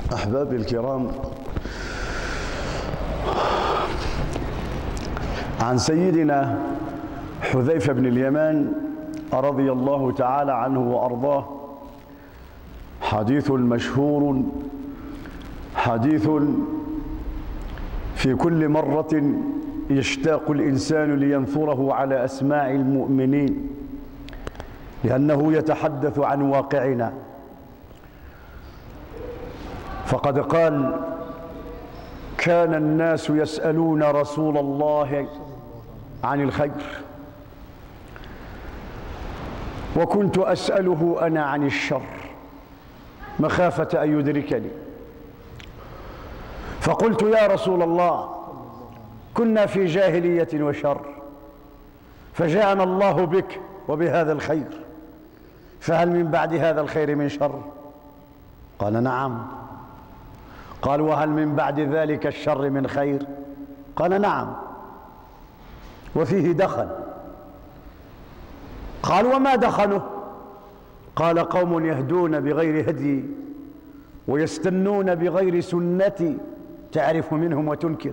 أحبابي الكرام، عن سيدنا حذيفة بن اليمان رضي الله تعالى عنه وأرضاه حديث مشهور، حديث في كل مرة يشتاق الإنسان لينثره على أسماع المؤمنين، لأنه يتحدث عن واقعنا. فقد قال: كان الناس يسألون رسول الله عن الخير، وكنت أسأله أنا عن الشر مخافة أن يدركني. فقلت: يا رسول الله، كنا في جاهلية وشر، فجاءنا الله بك وبهذا الخير، فهل من بعد هذا الخير من شر؟ قال: نعم. قال: وهل من بعد ذلك الشر من خير؟ قال: نعم. وفيه دخن. قال: وما دخنه؟ قال: قوم يهدون بغير هدي ويستنون بغير سنتي، تعرف منهم وتنكر.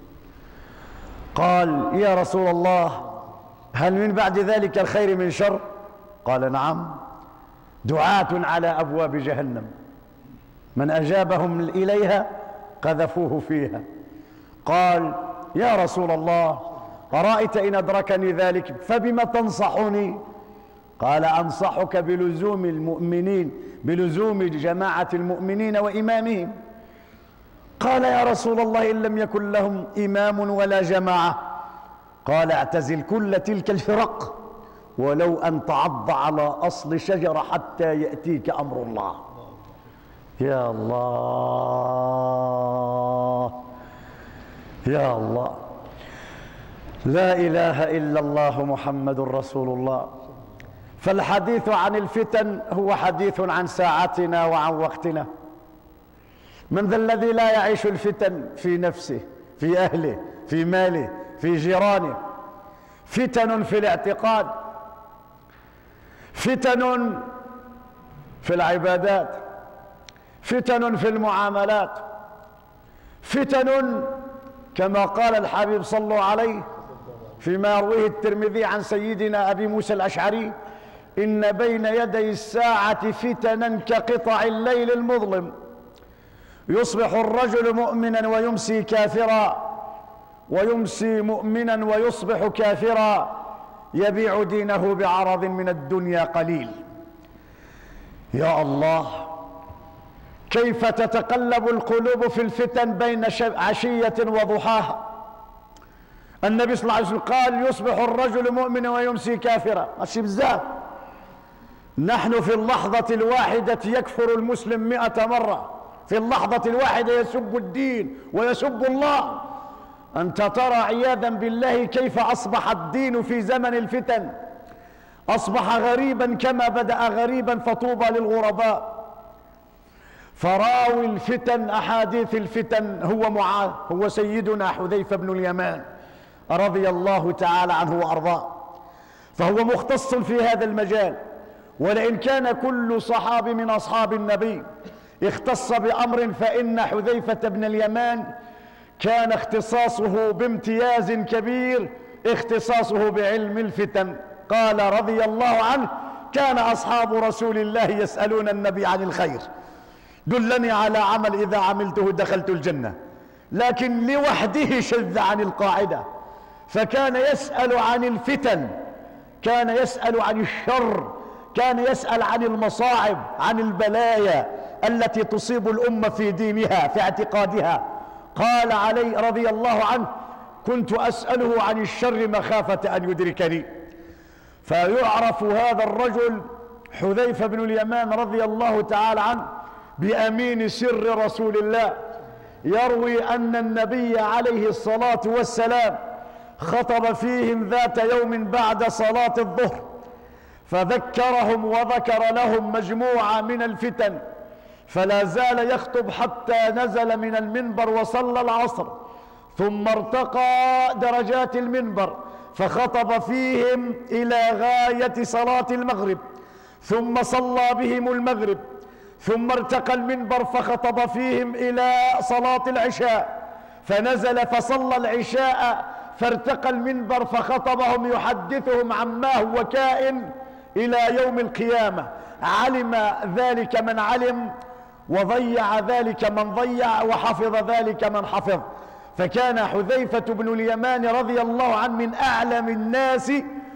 قال: يا رسول الله، هل من بعد ذلك الخير من شر؟ قال: نعم. دعاة على أبواب جهنم، من أجابهم إليها قذفوه فيها. قال: يا رسول الله، أرأيت إن أدركني ذلك فبما تنصحني؟ قال: أنصحك بلزوم المؤمنين، بلزوم جماعة المؤمنين وإمامهم. قال: يا رسول الله، إن لم يكن لهم إمام ولا جماعة؟ قال: اعتزل كل تلك الفرق ولو أن تعض على أصل شجرة حتى يأتيك أمر الله. يا الله يا الله، لا إله إلا الله محمد رسول الله. فالحديث عن الفتن هو حديث عن ساعتنا وعن وقتنا. من ذا الذي لا يعيش الفتن في نفسه، في أهله، في ماله، في جيرانه؟ فتن في الاعتقاد، فتن في العبادات، فتن في المعاملات، فتن كما قال الحبيب صلى الله عليه فيما يرويه الترمذي عن سيدنا أبي موسى الأشعري: إن بين يدي الساعة فتنا كقطع الليل المظلم، يصبح الرجل مؤمنا ويمسي كافرا، ويمسي مؤمنا ويصبح كافرا، يبيع دينه بعرض من الدنيا قليل. يا الله، كيف تتقلب القلوب في الفتن بين عشية وضحاها. النبي صلى الله عليه وسلم قال: يصبح الرجل مؤمنا ويمسي كافرا. ماشي بزاف. نحن في اللحظة الواحدة يكفر المسلم 100 مرة، في اللحظة الواحدة يسب الدين ويسب الله. أنت ترى عياذا بالله كيف أصبح الدين في زمن الفتن، أصبح غريبا كما بدأ غريبا، فطوبى للغرباء. فراوي الفتن، أحاديث الفتن، هو معاذ، هو سيدنا حذيفة بن اليمان رضي الله تعالى عنه وأرضاه. فهو مختص في هذا المجال. ولئن كان كل صحابي من أصحاب النبي اختص بأمر، فإن حذيفة بن اليمان كان اختصاصه بامتياز كبير، اختصاصه بعلم الفتن. قال رضي الله عنه: كان أصحاب رسول الله يسألون النبي عن الخير، دلني على عمل إذا عملته دخلت الجنة. لكن لوحده شذ عن القاعدة، فكان يسأل عن الفتن، كان يسأل عن الشر، كان يسأل عن المصاعب، عن البلايا التي تصيب الأمة في دينها، في اعتقادها. قال علي رضي الله عنه: كنت أسأله عن الشر مخافة أن يدركني. فيعرف هذا الرجل حذيفة بن اليمان رضي الله تعالى عنه بأمين سر رسول الله. يروي أن النبي عليه الصلاة والسلام خطب فيهم ذات يوم بعد صلاة الظهر، فذكرهم وذكر لهم مجموعة من الفتن، فلا زال يخطب حتى نزل من المنبر وصلى العصر، ثم ارتقى درجات المنبر فخطب فيهم إلى غاية صلاة المغرب، ثم صلى بهم المغرب، ثم ارتقى المنبر فخطب فيهم إلى صلاة العشاء، فنزل فصلى العشاء، فارتقى المنبر فخطبهم يحدثهم عما هو كائن إلى يوم القيامة. علم ذلك من علم، وضيع ذلك من ضيع، وحفظ ذلك من حفظ. فكان حذيفة بن اليمان رضي الله عنه من أعلم الناس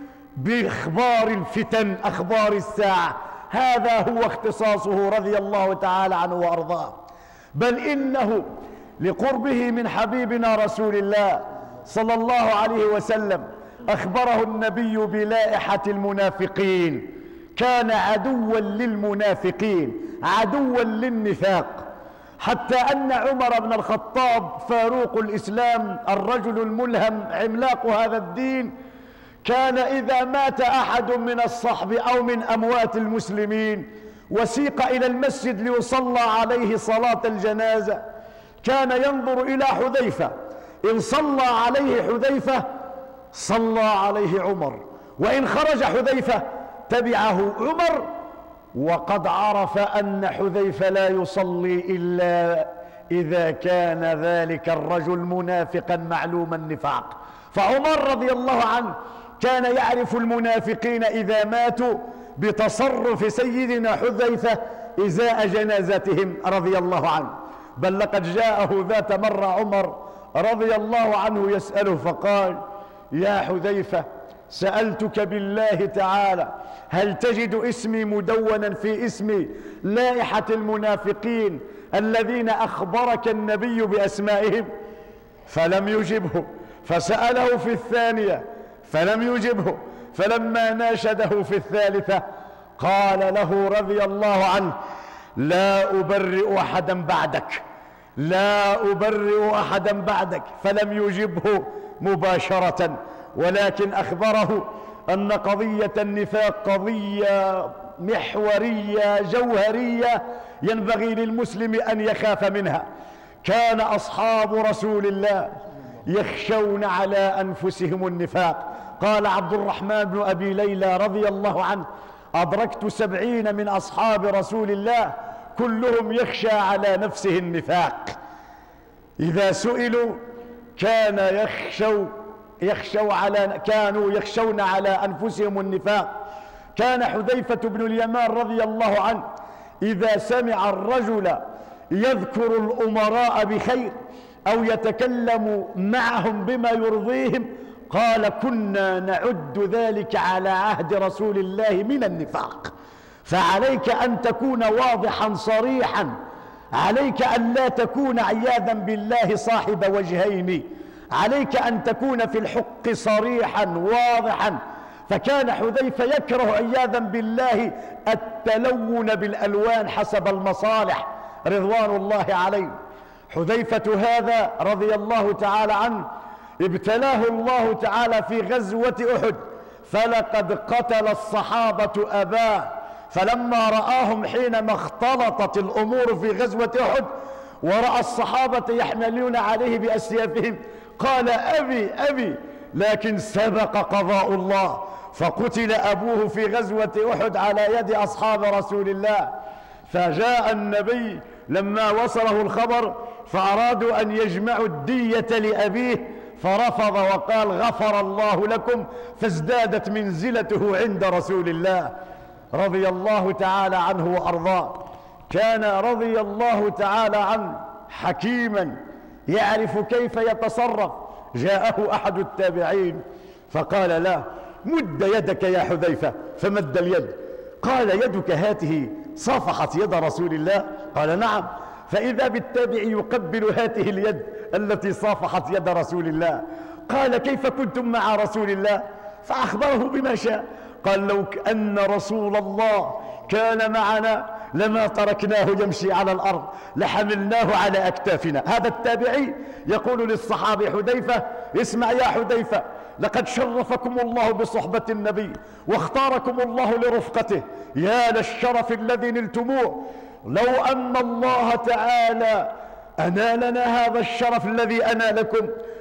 بإخبار الفتن، أخبار الساعة. هذا هو اختصاصه رضي الله تعالى عنه وأرضاه. بل إنه لقربه من حبيبنا رسول الله صلى الله عليه وسلم أخبره النبي بلائحة المنافقين. كان عدوا للمنافقين، عدوا للنفاق، حتى أن عمر بن الخطاب فاروق الإسلام، الرجل الملهم، عملاق هذا الدين، كان إذا مات أحد من الصحب أو من أموات المسلمين وسيق إلى المسجد ليصلى عليه صلاة الجنازة، كان ينظر إلى حذيفة، إن صلى عليه حذيفة صلى عليه عمر، وإن خرج حذيفة تبعه عمر، وقد عرف أن حذيفة لا يصلي إلا إذا كان ذلك الرجل منافقا معلوم النفاق. فعمر رضي الله عنه كان يعرف المنافقين إذا ماتوا بتصرف سيدنا حذيفة إزاء جنازتهم رضي الله عنه. بل لقد جاءه ذات مرة عمر رضي الله عنه يسأله فقال: يا حذيفة، سألتك بالله تعالى هل تجد اسمي مدونا في اسمي لائحة المنافقين الذين أخبرك النبي بأسمائهم؟ فلم يجبه، فسأله في الثانية فلم يجبه، فلما ناشده في الثالثة قال له رضي الله عنه: لا أبرئ أحدا بعدك، لا أبرئ أحدا بعدك. فلم يجبه مباشرة، ولكن أخبره أن قضية النفاق قضية محورية جوهرية ينبغي للمسلم أن يخاف منها. كان أصحاب رسول الله يخشون على أنفسهم النفاق. قال عبد الرحمن بن أبي ليلى رضي الله عنه: أدركت 70 من أصحاب رسول الله كلهم يخشى على نفسه النفاق. إذا سئلوا كانوا يخشون على أنفسهم النفاق. كان حذيفة بن اليمان رضي الله عنه إذا سمع الرجل يذكر الأمراء بخير أو يتكلم معهم بما يرضيهم قال: كنا نعد ذلك على عهد رسول الله من النفاق. فعليك أن تكون واضحا صريحا، عليك أن لا تكون عياذا بالله صاحب وجهين، عليك أن تكون في الحق صريحا واضحا. فكان حذيفة يكره عياذا بالله التلون بالألوان حسب المصالح رضوان الله عليه. حذيفة هذا رضي الله تعالى عنه ابتلاه الله تعالى في غزوة أحد، فلقد قتل الصحابة أباه. فلما رآهم حينما اختلطت الأمور في غزوة أحد ورأى الصحابة يحملون عليه بأسيافهم قال: أبي أبي، لكن سبق قضاء الله فقتل أبوه في غزوة أحد على يد أصحاب رسول الله. فجاء النبي لما وصله الخبر فأرادوا أن يجمعوا الدية لأبيه فرفض وقال: غفر الله لكم، فازدادت منزلته عند رسول الله رضي الله تعالى عنه وأرضاه. كان رضي الله تعالى عنه حكيما يعرف كيف يتصرف. جاءه أحد التابعين فقال: لا، مد يدك يا حذيفة. فمد اليد، قال: يدك هاته صافحت يد رسول الله؟ قال: نعم. فإذا بالتابع يقبل هاته اليد التي صافحت يد رسول الله. قال: كيف كنتم مع رسول الله؟ فأخبره بما شاء. قال: لو أن رسول الله كان معنا لما تركناه يمشي على الأرض، لحملناه على أكتافنا. هذا التابعي يقول للصحابي حذيفة: اسمع يا حذيفة، لقد شرفكم الله بصحبة النبي واختاركم الله لرفقته، يا للشرف الذي نلتموه. لو أن الله تعالى أنالنا هذا الشرف الذي أنالكم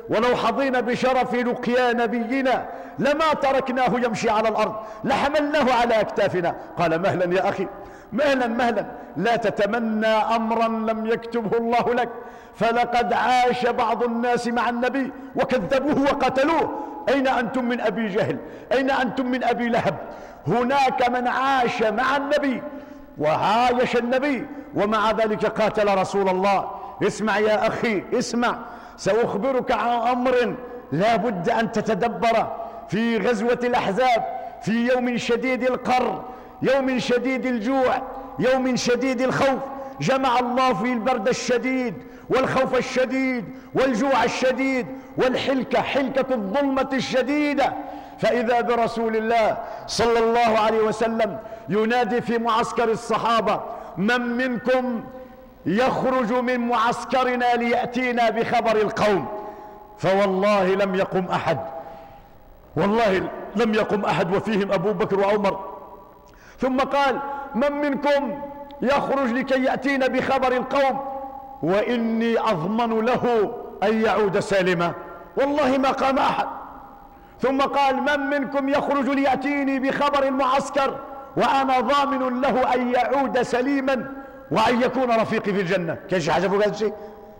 ولو حظينا بشرف لقيا نبينا لما تركناه يمشي على الأرض لحملناه على أكتافنا. قال مهلا يا أخي، مهلا مهلا، لا تتمنى أمرا لم يكتبه الله لك، فلقد عاش بعض الناس مع النبي وكذبوه وقتلوه. أين أنتم من أبي جهل؟ أين أنتم من أبي لهب؟ هناك من عاش مع النبي وعايش النبي ومع ذلك قاتل رسول الله. اسمع يا أخي، اسمع، سأخبرك عن أمر لا بد أن تتدبره. في غزوة الأحزاب، في يوم شديد القر، يوم شديد الجوع، يوم شديد الخوف، جمع الله في البرد الشديد والخوف الشديد والجوع الشديد والحلكة، حلكة الظلمة الشديدة، فإذا برسول الله صلى الله عليه وسلم ينادي في معسكر الصحابة: من منكم يخرج من معسكرنا ليأتينا بخبر القوم؟ فوالله لم يقم أحد، والله لم يقم أحد، وفيهم أبو بكر وعمر. ثم قال: من منكم يخرج لكي يأتينا بخبر القوم وإني أضمن له أن يعود سالما؟ والله ما قام أحد. ثم قال: من منكم يخرج ليأتيني بخبر المعسكر وأنا ضامن له أن يعود سليما وأن يكون رفيقي في الجنة؟ كاين حاجة فوق هذا الشيء؟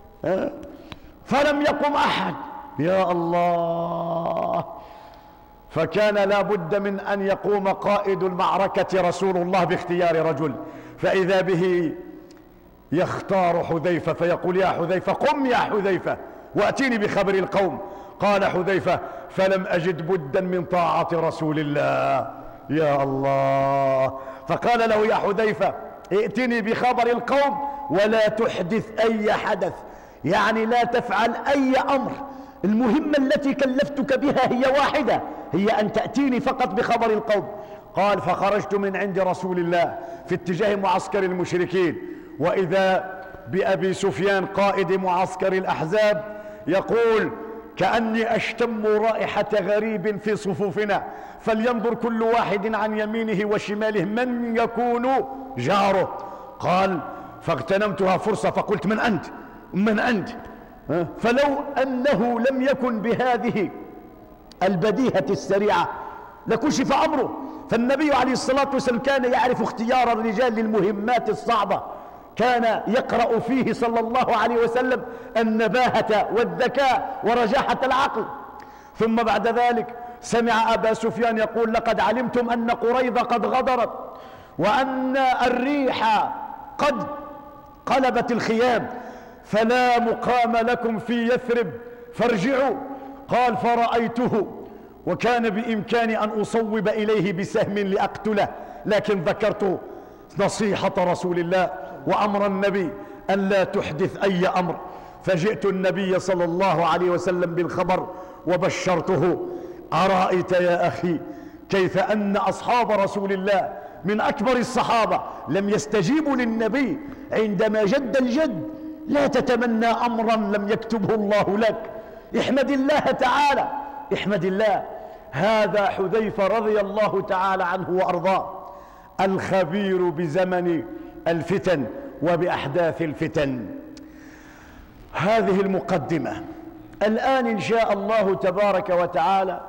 فلم يقم أحد. يا الله! فكان لا بد من أن يقوم قائد المعركة رسول الله باختيار رجل، فإذا به يختار حذيفة فيقول: يا حذيفة قم يا حذيفة وأتيني بخبر القوم. قال حذيفة: فلم أجد بدا من طاعة رسول الله. يا الله! فقال له: يا حذيفة ائتني بخبر القوم ولا تحدث أي حدث، يعني لا تفعل أي أمر، المهمة التي كلفتك بها هي واحدة، هي أن تأتيني فقط بخبر القوم. قال: فخرجت من عند رسول الله في اتجاه معسكر المشركين، وإذا بأبي سفيان قائد معسكر الأحزاب يقول: كأني أشتم رائحة غريب في صفوفنا، فلينظر كل واحد عن يمينه وشماله من يكون جاره. قال: فاغتنمتها فرصة فقلت: من أنت؟ من أنت؟ فلو أنه لم يكن بهذه البديهة السريعة لكشف أمره. فالنبي عليه الصلاة والسلام كان يعرف اختيار الرجال للمهمات الصعبة، كان يقرأ فيه صلى الله عليه وسلم النباهة والذكاء ورجاحة العقل. ثم بعد ذلك سمع أبا سفيان يقول: لقد علمتم أن قريظة قد غدرت وأن الريح قد قلبت الخيام، فلا مقام لكم في يثرب فارجعوا. قال: فرأيته وكان بإمكاني أن أصوب إليه بسهم لأقتله، لكن ذكرت نصيحة رسول الله وأمر النبي أن لا تحدث أي أمر، فجئت النبي صلى الله عليه وسلم بالخبر وبشرته. أرأيت يا أخي كيف أن أصحاب رسول الله من أكبر الصحابة لم يستجيبوا للنبي عندما جد الجد؟ لا تتمنى أمرا لم يكتبه الله لك، احمد الله تعالى، احمد الله. هذا حذيفة رضي الله تعالى عنه وأرضاه، الخبير بزمن الفتن وبأحداث الفتن. هذه المقدمة. الآن إن شاء الله تبارك وتعالى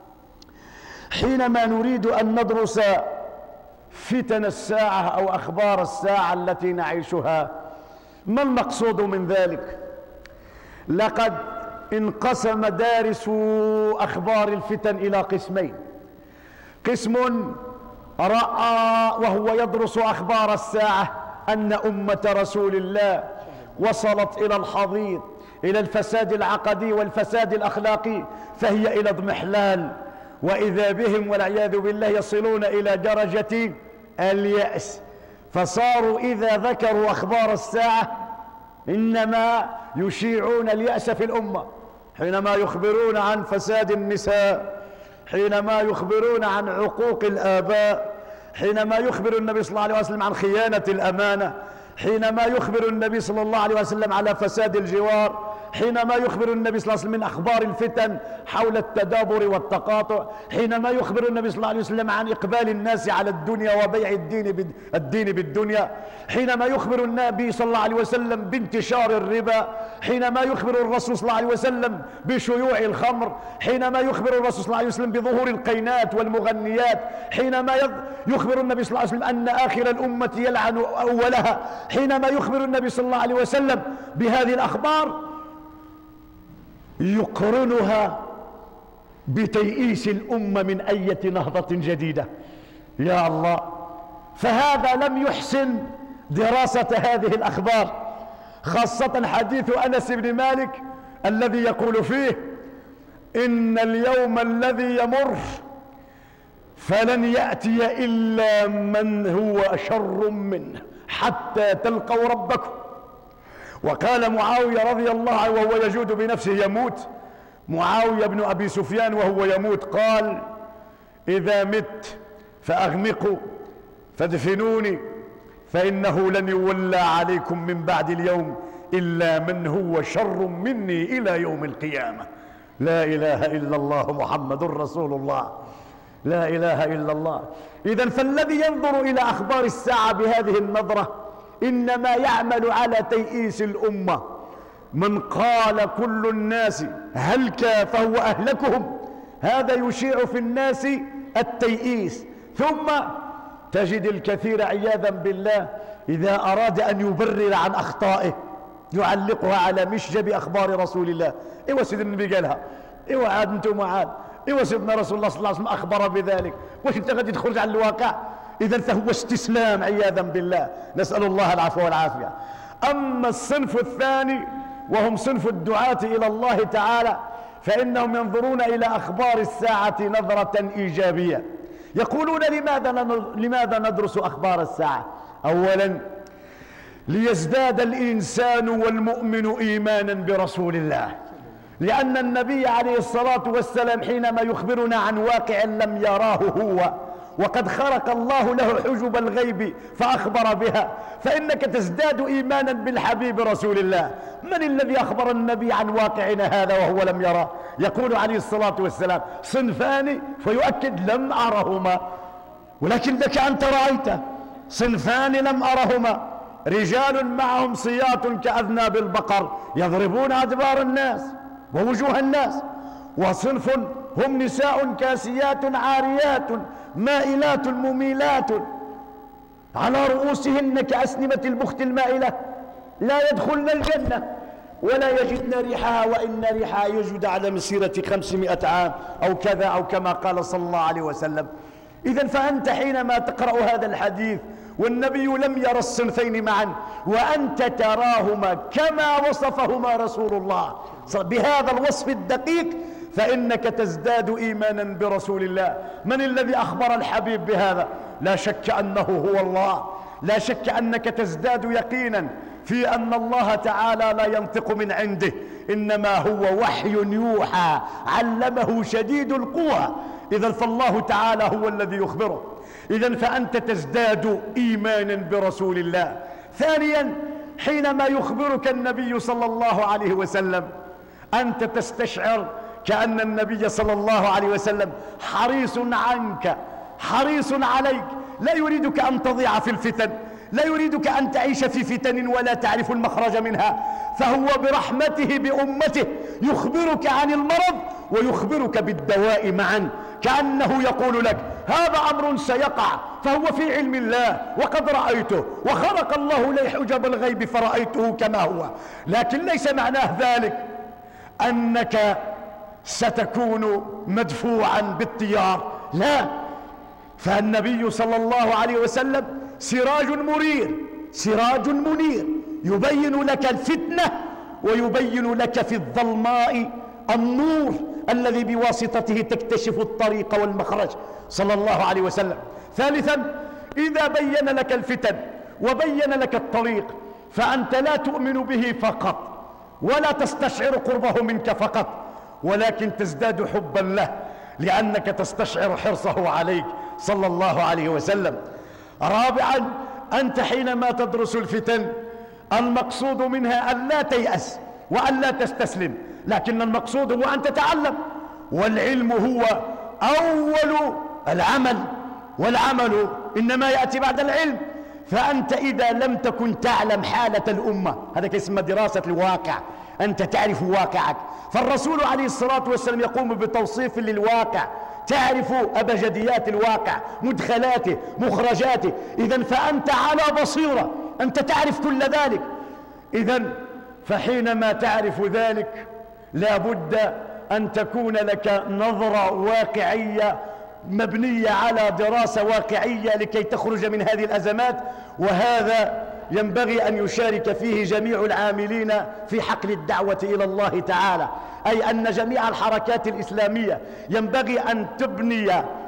حينما نريد أن ندرس فتن الساعة أو أخبار الساعة التي نعيشها، ما المقصود من ذلك؟ لقد انقسم دارس أخبار الفتن إلى قسمين: قسم رأى وهو يدرس أخبار الساعة أن أمة رسول الله وصلت إلى الحضيض، إلى الفساد العقدي والفساد الأخلاقي، فهي إلى اضمحلال، وإذا بهم والعياذ بالله يصلون إلى درجة اليأس، فصاروا إذا ذكروا أخبار الساعة إنما يشيعون اليأس في الأمة، حينما يخبرون عن فساد النساء، حينما يخبرون عن عقوق الآباء، حينما يخبر النبي صلى الله عليه وسلم عن خيانة الأمانة، حينما يخبر النبي صلى الله عليه وسلم على فساد الجوار، حينما يخبر النبي صلى الله عليه وسلم من أخبار الفتن حول التدابر والتقاطع، حينما يخبر النبي صلى الله عليه وسلم عن إقبال الناس على الدنيا وبيع الدين بالدنيا، حينما يخبر النبي صلى الله عليه وسلم بانتشار الربا، حينما يخبر الرسول صلى الله عليه وسلم بشيوع الخمر، حينما يخبر الرسول صلى الله عليه وسلم بظهور القينات والمغنيات، حينما يخبر النبي صلى الله عليه وسلم أن آخر الأمة يلعن أولها، حينما يخبر النبي صلى الله عليه وسلم بهذه الأخبار يقرنها بتيئيس الأمة من أية نهضة جديدة. يا الله، فهذا لم يحسن دراسة هذه الأخبار، خاصة حديث أنس بن مالك الذي يقول فيه: إن اليوم الذي يمر فلن يأتي إلا من هو شر منه حتى تلقوا ربكم. وقال معاوية رضي الله عنه وهو يجود بنفسه يموت، معاوية بن أبي سفيان وهو يموت قال: إذا مت فأغمقوا فادفنوني، فإنه لن يولى عليكم من بعد اليوم إلا من هو شر مني إلى يوم القيامة. لا إله إلا الله محمد رسول الله، لا إله إلا الله. إذن فالذي ينظر إلى أخبار الساعة بهذه النظرة إنما يعمل على تيئيس الأمة. من قال كل الناس هلك فهو أهلكهم، هذا يشيع في الناس التيئيس. ثم تجد الكثير عياذا بالله إذا أراد أن يبرر عن أخطائه يعلقها على مشجب أخبار رسول الله. إيوه سيدنا النبي قالها، إيوه عاد أنتم عاد، إيوه سيدنا رسول الله صلى الله عليه وسلم أخبر بذلك، واش أنت غادي تخرج عن الواقع؟ إذن فهو استسلام عياذا بالله، نسأل الله العفو والعافية. أما الصنف الثاني وهم صنف الدعاة إلى الله تعالى فإنهم ينظرون إلى أخبار الساعة نظرة إيجابية. يقولون لماذا ندرس أخبار الساعة؟ أولا ليزداد الإنسان والمؤمن إيمانا برسول الله، لأن النبي عليه الصلاة والسلام حينما يخبرنا عن واقع لم يراه هو وقد خرق الله له حجب الغيب فأخبر بها، فإنك تزداد إيمانا بالحبيب رسول الله. من الذي أخبر النبي عن واقعنا هذا وهو لم يرى؟ يقول عليه الصلاة والسلام: صنفان، فيؤكد لم أرهما، ولكن لك أنت رأيت. صنفان لم أرهما: رجال معهم صياط كأذناب البقر يضربون أدبار الناس ووجوه الناس، وصنف هم نساء كاسيات عاريات مائلات مميلات على رؤوسهن كأسنمة البخت المائلة لا يدخلن الجنة ولا يجدن ريحها، وإن ريحها يجد على مسيرة 500 عام أو كذا أو كما قال صلى الله عليه وسلم. إذن فأنت حينما تقرأ هذا الحديث والنبي لم يرى الصنفين معا وأنت تراهما كما وصفهما رسول الله بهذا الوصف الدقيق، فإنك تزداد إيمانا برسول الله. من الذي أخبر الحبيب بهذا؟ لا شك أنه هو الله، لا شك أنك تزداد يقينا في أن الله تعالى لا ينطق من عنده، إنما هو وحي يوحى علمه شديد القوى. إذن فالله تعالى هو الذي يخبره. إذن فأنت تزداد إيمانا برسول الله. ثانيا حينما يخبرك النبي صلى الله عليه وسلم أنت تستشعر كأن النبي صلى الله عليه وسلم حريص عنك، حريص عليك، لا يريدك أن تضيع في الفتن، لا يريدك أن تعيش في فتن ولا تعرف المخرج منها، فهو برحمته بأمته يخبرك عن المرض ويخبرك بالدواء معا، كأنه يقول لك هذا أمر سيقع فهو في علم الله وقد رأيته وخرق الله لي حجب الغيب فرأيته كما هو، لكن ليس معناه ذلك أنك ستكون مدفوعا بالتيار، لا. فالنبي صلى الله عليه وسلم سراج مرير، سراج منير، يبين لك الفتنة ويبين لك في الظلماء النور الذي بواسطته تكتشف الطريق والمخرج صلى الله عليه وسلم. ثالثا إذا بين لك الفتن وبين لك الطريق فأنت لا تؤمن به فقط ولا تستشعر قربه منك فقط، ولكن تزداد حبا له لأنك تستشعر حرصه عليك صلى الله عليه وسلم. رابعا أنت حينما تدرس الفتن المقصود منها أن لا تيأس وأن لا تستسلم، لكن المقصود هو أن تتعلم، والعلم هو أول العمل، والعمل إنما يأتي بعد العلم. فأنت إذا لم تكن تعلم حالة الأمة، هذا يسمى دراسة الواقع، أنت تعرف واقعك. فالرسول عليه الصلاة والسلام يقوم بتوصيف للواقع، تعرف أبجديات الواقع، مدخلاته، مخرجاته. إذن فأنت على بصيرة، أنت تعرف كل ذلك. إذن فحينما تعرف ذلك لا بد أن تكون لك نظرة واقعية مبنية على دراسة واقعية لكي تخرج من هذه الأزمات. وهذا ينبغي أن يشارك فيه جميع العاملين في حقل الدعوة إلى الله تعالى، أي أن جميع الحركات الإسلامية ينبغي أن تبني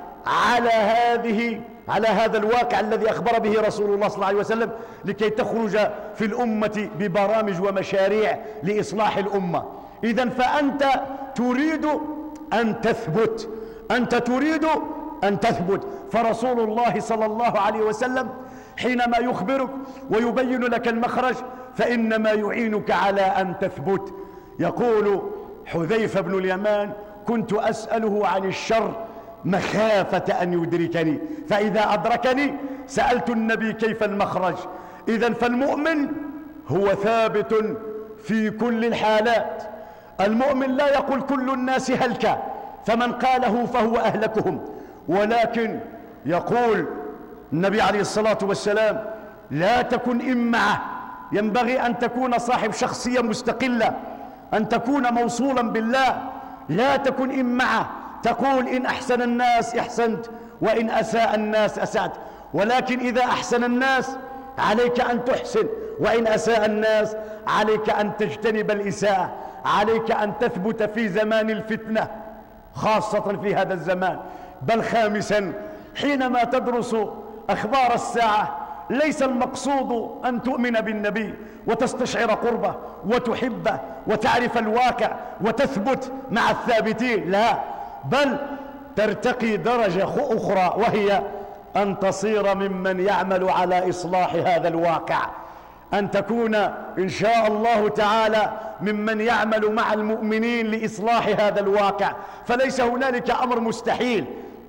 على هذا الواقع الذي أخبر به رسول الله صلى الله عليه وسلم، لكي تخرج في الأمة ببرامج ومشاريع لإصلاح الأمة. إذن فأنت تريد أن تثبت، أنت تريد أن تثبت. فرسول الله صلى الله عليه وسلم حينما يخبرك ويبين لك المخرج فإنما يعينك على أن تثبت. يقول حذيفة بن اليمان: كنت أسأله عن الشر مخافة أن يدركني، فإذا أدركني سألت النبي كيف المخرج. إذن فالمؤمن هو ثابت في كل الحالات. المؤمن لا يقول كل الناس هلك فمن قاله فهو أهلكهم، ولكن يقول النبي عليه الصلاة والسلام: لا تكن إمعة، ينبغي أن تكون صاحب شخصية مستقلة، أن تكون موصولا بالله، لا تكن إمعة تقول إن أحسن الناس أحسنت وإن أساء الناس أسأت، ولكن إذا أحسن الناس عليك أن تحسن، وإن أساء الناس عليك أن تجتنب الإساءة، عليك أن تثبت في زمان الفتنة خاصة في هذا الزمان. بل خامسا، حينما تدرس أخبار الساعة ليس المقصود أن تؤمن بالنبي وتستشعر قربه وتحبه وتعرف الواقع وتثبت مع الثابتين، لا، بل ترتقي درجة أخرى، وهي أن تصير ممن يعمل على إصلاح هذا الواقع، أن تكون إن شاء الله تعالى ممن يعمل مع المؤمنين لإصلاح هذا الواقع. فليس هنالك أمر مستحيل.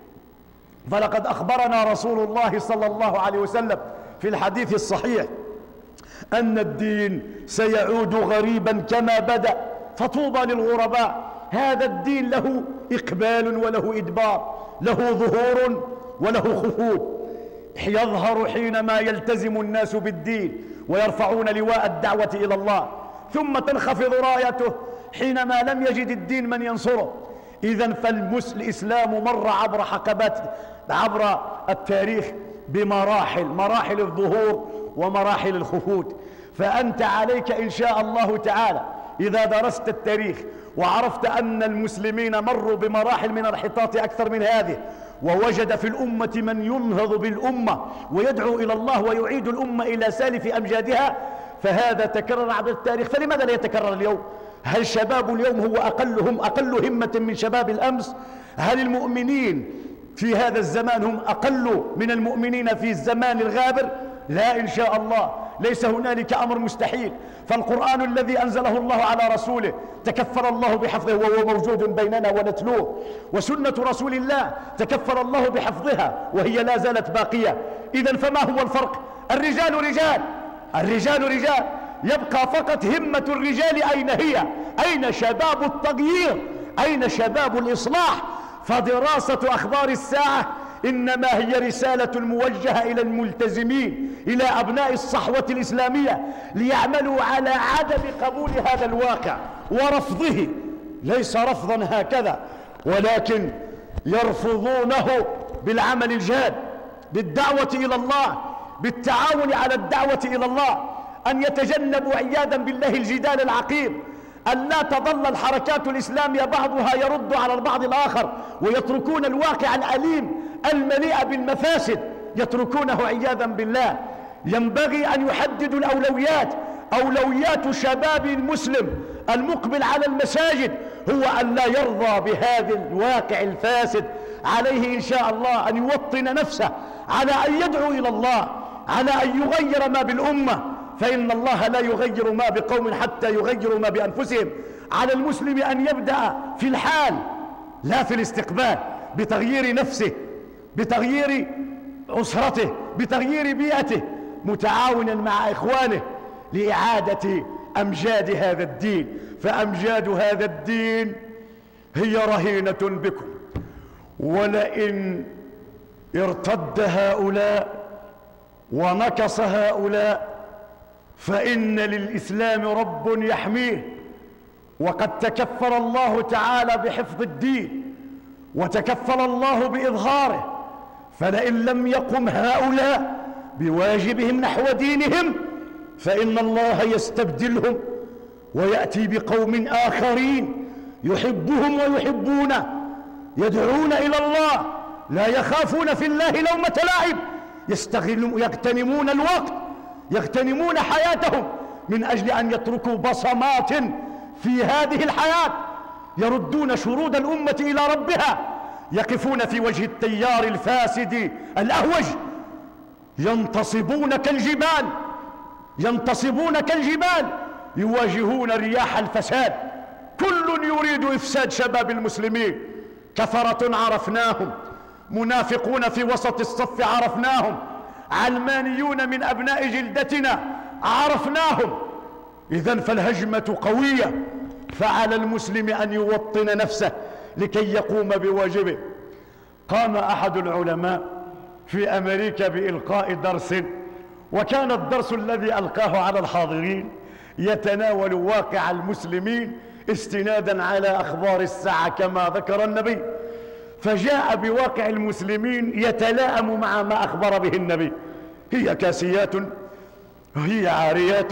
فلقد أخبرنا رسول الله صلى الله عليه وسلم في الحديث الصحيح أن الدين سيعود غريبا كما بدأ، فطوبى للغرباء. هذا الدين له إقبال وله إدبار، له ظهور وله خفوت. يظهر حينما يلتزم الناس بالدين ويرفعون لواء الدعوة إلى الله، ثم تنخفض رايته حينما لم يجد الدين من ينصره. إذن فالإسلام مر عبر حقبات، عبر التاريخ بمراحل، مراحل الظهور ومراحل الخفوت. فأنت عليك إن شاء الله تعالى إذا درست التاريخ وعرفت أن المسلمين مروا بمراحل من الانحطاط أكثر من هذه، ووجد في الأمة من ينهض بالأمة ويدعو إلى الله ويعيد الأمة إلى سالف أمجادها، فهذا تكرر عبر التاريخ. فلماذا لا يتكرر اليوم؟ هل شباب اليوم هو أقل همة من شباب الأمس؟ هل المؤمنين في هذا الزمان هم أقل من المؤمنين في الزمان الغابر؟ لا، إن شاء الله ليس هنالك أمر مستحيل. فالقرآن الذي أنزله الله على رسوله تكفل الله بحفظه وهو موجود بيننا ونتلوه، وسنة رسول الله تكفل الله بحفظها وهي لا زالت باقية. إذن فما هو الفرق؟ الرجال رجال، الرجال رجال، يبقى فقط همة الرجال أين هي؟ أين شباب التغيير؟ أين شباب الإصلاح؟ فدراسة أخبار الساعة إنما هي رسالة موجهة إلى الملتزمين، إلى أبناء الصحوة الإسلامية، ليعملوا على عدم قبول هذا الواقع ورفضه، ليس رفضا هكذا، ولكن يرفضونه بالعمل الجاد، بالدعوة إلى الله، بالتعاون على الدعوة إلى الله، أن يتجنبوا عياذا بالله الجدال العقيم، أن لا تظل الحركات الإسلامية بعضها يرد على البعض الآخر، ويتركون الواقع الأليم المليء بالمفاسد يتركونه عياذا بالله. ينبغي أن يحددوا الأولويات. أولويات شباب المسلم المقبل على المساجد هو أن لا يرضى بهذا الواقع الفاسد. عليه إن شاء الله أن يوطن نفسه على أن يدعو إلى الله، على أن يغير ما بالأمة، فإن الله لا يغير ما بقوم حتى يغيروا ما بأنفسهم. على المسلم أن يبدأ في الحال لا في الاستقبال، بتغيير نفسه، بتغيير أسرته، بتغيير بيئته، متعاونا مع إخوانه لإعادة أمجاد هذا الدين. فأمجاد هذا الدين هي رهينة بكم، ولئن ارتد هؤلاء ونكص هؤلاء فإن للإسلام رب يحميه، وقد تكفل الله تعالى بحفظ الدين وتكفل الله بإظهاره. فلئن لم يقم هؤلاء بواجبهم نحو دينهم فإن الله يستبدلهم ويأتي بقوم آخرين يحبهم ويحبونه، يدعون إلى الله، لا يخافون في الله لومة لائم، يغتنمون الوقت، يغتنمون حياتهم من أجل أن يتركوا بصمات في هذه الحياة، يردون شرود الأمة إلى ربها، يقفون في وجه التيار الفاسد الأهوج، ينتصبون كالجبال، ينتصبون كالجبال، يواجهون رياح الفساد. كل يريد إفساد شباب المسلمين، كفرة عرفناهم، منافقون في وسط الصف عرفناهم، علمانيون من أبناء جلدتنا عرفناهم. إذن فالهجمة قوية، فعلى المسلم أن يوطن نفسه لكي يقوم بواجبه. قام أحد العلماء في أمريكا بإلقاء درس، وكان الدرس الذي ألقاه على الحاضرين يتناول واقع المسلمين استنادا على أخبار الساعة كما ذكر النبي، فجاء بواقع المسلمين يتلائم مع ما أخبر به النبي. هي كاسيات، هي عاريات،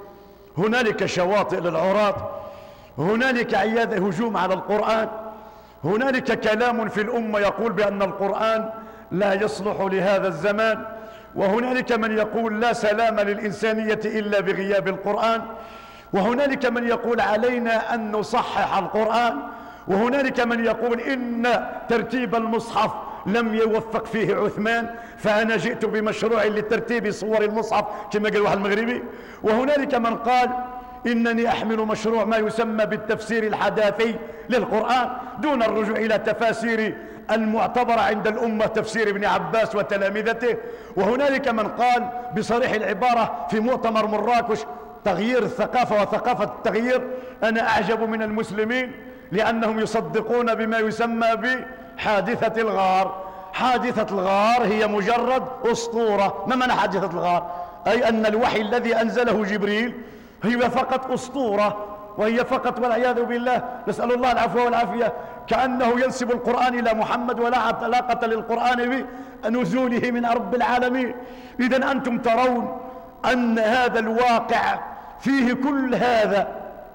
هنالك شواطئ للعراة، هنالك هجوم على القرآن، هنالك كلام في الأمة يقول بأن القرآن لا يصلح لهذا الزمان، وهنالك من يقول لا سلام للإنسانية إلا بغياب القرآن، وهنالك من يقول علينا أن نصحح القرآن، وهنالك من يقول إن ترتيب المصحف لم يوفق فيه عثمان، فأنا جئت بمشروع لترتيب صور المصحف كما قال واحد المغربي، وهنالك من قال إنني أحمل مشروع ما يسمى بالتفسير الحداثي للقرآن دون الرجوع إلى تفاسير المعتبرة عند الأمة، تفسير ابن عباس وتلامذته. وهنالك من قال بصريح العبارة في مؤتمر مراكش تغيير الثقافة وثقافة التغيير. أنا أعجب من المسلمين لأنهم يصدقون بما يسمى بحادثة الغار. حادثة الغار هي مجرد أسطورة. ما معنى حادثة الغار؟ أي أن الوحي الذي أنزله جبريل هي فقط أسطورة، وهي فقط والعياذ بالله نسأل الله العفو والعافية كأنه ينسب القرآن إلى محمد ولا علاقة للقرآن بنزوله من رب العالمين. إذن أنتم ترون أن هذا الواقع فيه كل هذا.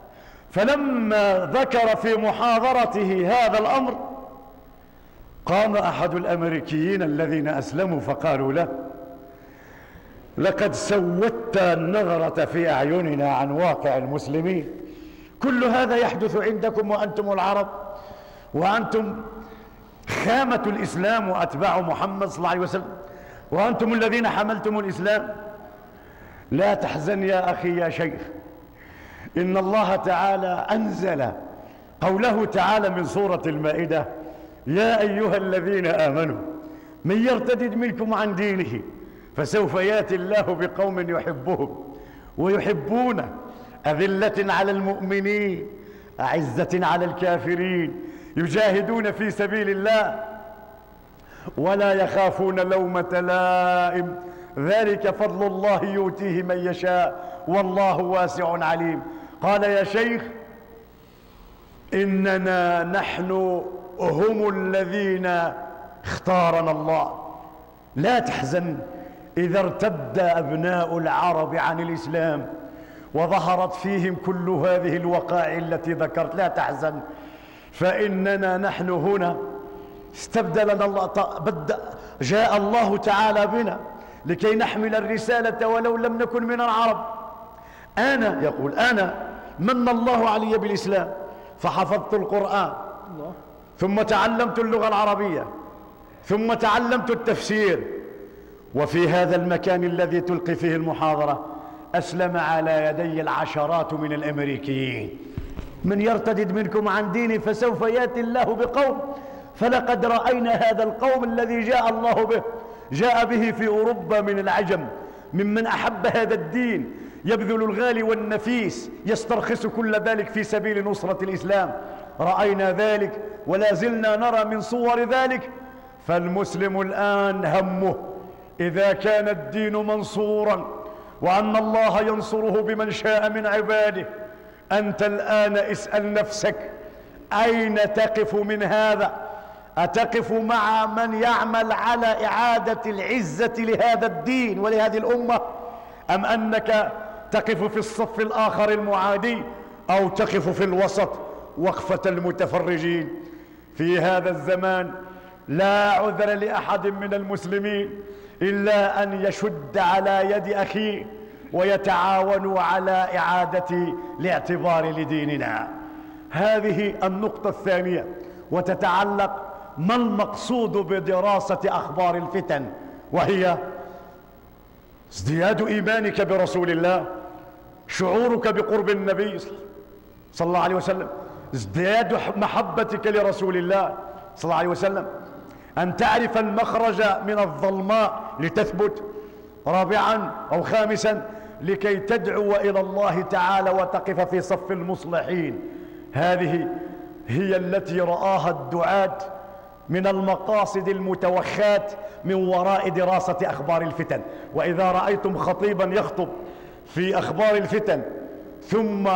فلما ذكر في محاضرته هذا الأمر قام أحد الأمريكيين الذين أسلموا فقالوا له: لقد سودت النظرة في أعيننا عن واقع المسلمين، كل هذا يحدث عندكم وأنتم العرب، وأنتم خامة الإسلام وأتباع محمد صلى الله عليه وسلم، وأنتم الذين حملتم الإسلام. لا تحزن يا أخي يا شيخ، إن الله تعالى أنزل قوله تعالى من سورة المائدة: يا أيها الذين آمنوا من يرتد منكم عن دينه فسوف يأتي الله بقوم يحبهم ويحبونه، أذلة على المؤمنين أعزة على الكافرين، يجاهدون في سبيل الله ولا يخافون لومة لائم، ذلك فضل الله يؤتيه من يشاء والله واسع عليم. قال: يا شيخ إننا نحن هم الذين اختارنا الله. لا تحزن إذا ارتد أبناء العرب عن الإسلام وظهرت فيهم كل هذه الوقائع التي ذكرت، لا تحزن، فإننا نحن هنا استبدلنا الله، جاء الله تعالى بنا لكي نحمل الرسالة ولو لم نكن من العرب. أنا يقول أنا من الله علي بالإسلام فحفظت القرآن، ثم تعلمت اللغة العربية، ثم تعلمت التفسير، وفي هذا المكان الذي تلقي فيه المحاضرة أسلم على يدي العشرات من الأمريكيين. من يرتدد منكم عن ديني فسوف يأتي الله بقوم، فلقد رأينا هذا القوم الذي جاء الله به، جاء به في أوروبا من العجم، ممن أحب هذا الدين، يبذل الغالي والنفيس، يسترخص كل ذلك في سبيل نصرة الإسلام. رأينا ذلك ولا زلنا نرى من صور ذلك. فالمسلم الآن همه إذا كان الدين منصورا وأن الله ينصره بمن شاء من عباده، أنت الآن اسأل نفسك أين تقف من هذا؟ أتقف مع من يعمل على إعادة العزة لهذا الدين ولهذه الأمة، أم أنك تقف في الصف الآخر المعادي، أو تقف في الوسط وقفة المتفرجين؟ في هذا الزمان لا عذر لأحد من المسلمين إلا أن يشد على يد أخيه ويتعاونوا على إعادة الاعتبار لديننا. هذه النقطة الثانية، وتتعلق ما المقصود بدراسة أخبار الفتن، وهي ازدياد إيمانك برسول الله، شعورك بقرب النبي صلى الله عليه وسلم، ازدياد محبتك لرسول الله صلى الله عليه وسلم، أن تعرف المخرج من الظلماء لتثبت، رابعا أو خامسا لكي تدعو إلى الله تعالى وتقف في صف المصلحين. هذه هي التي رآها الدعاة من المقاصد المتوخاة من وراء دراسة أخبار الفتن. وإذا رأيتم خطيبا يخطب في أخبار الفتن ثم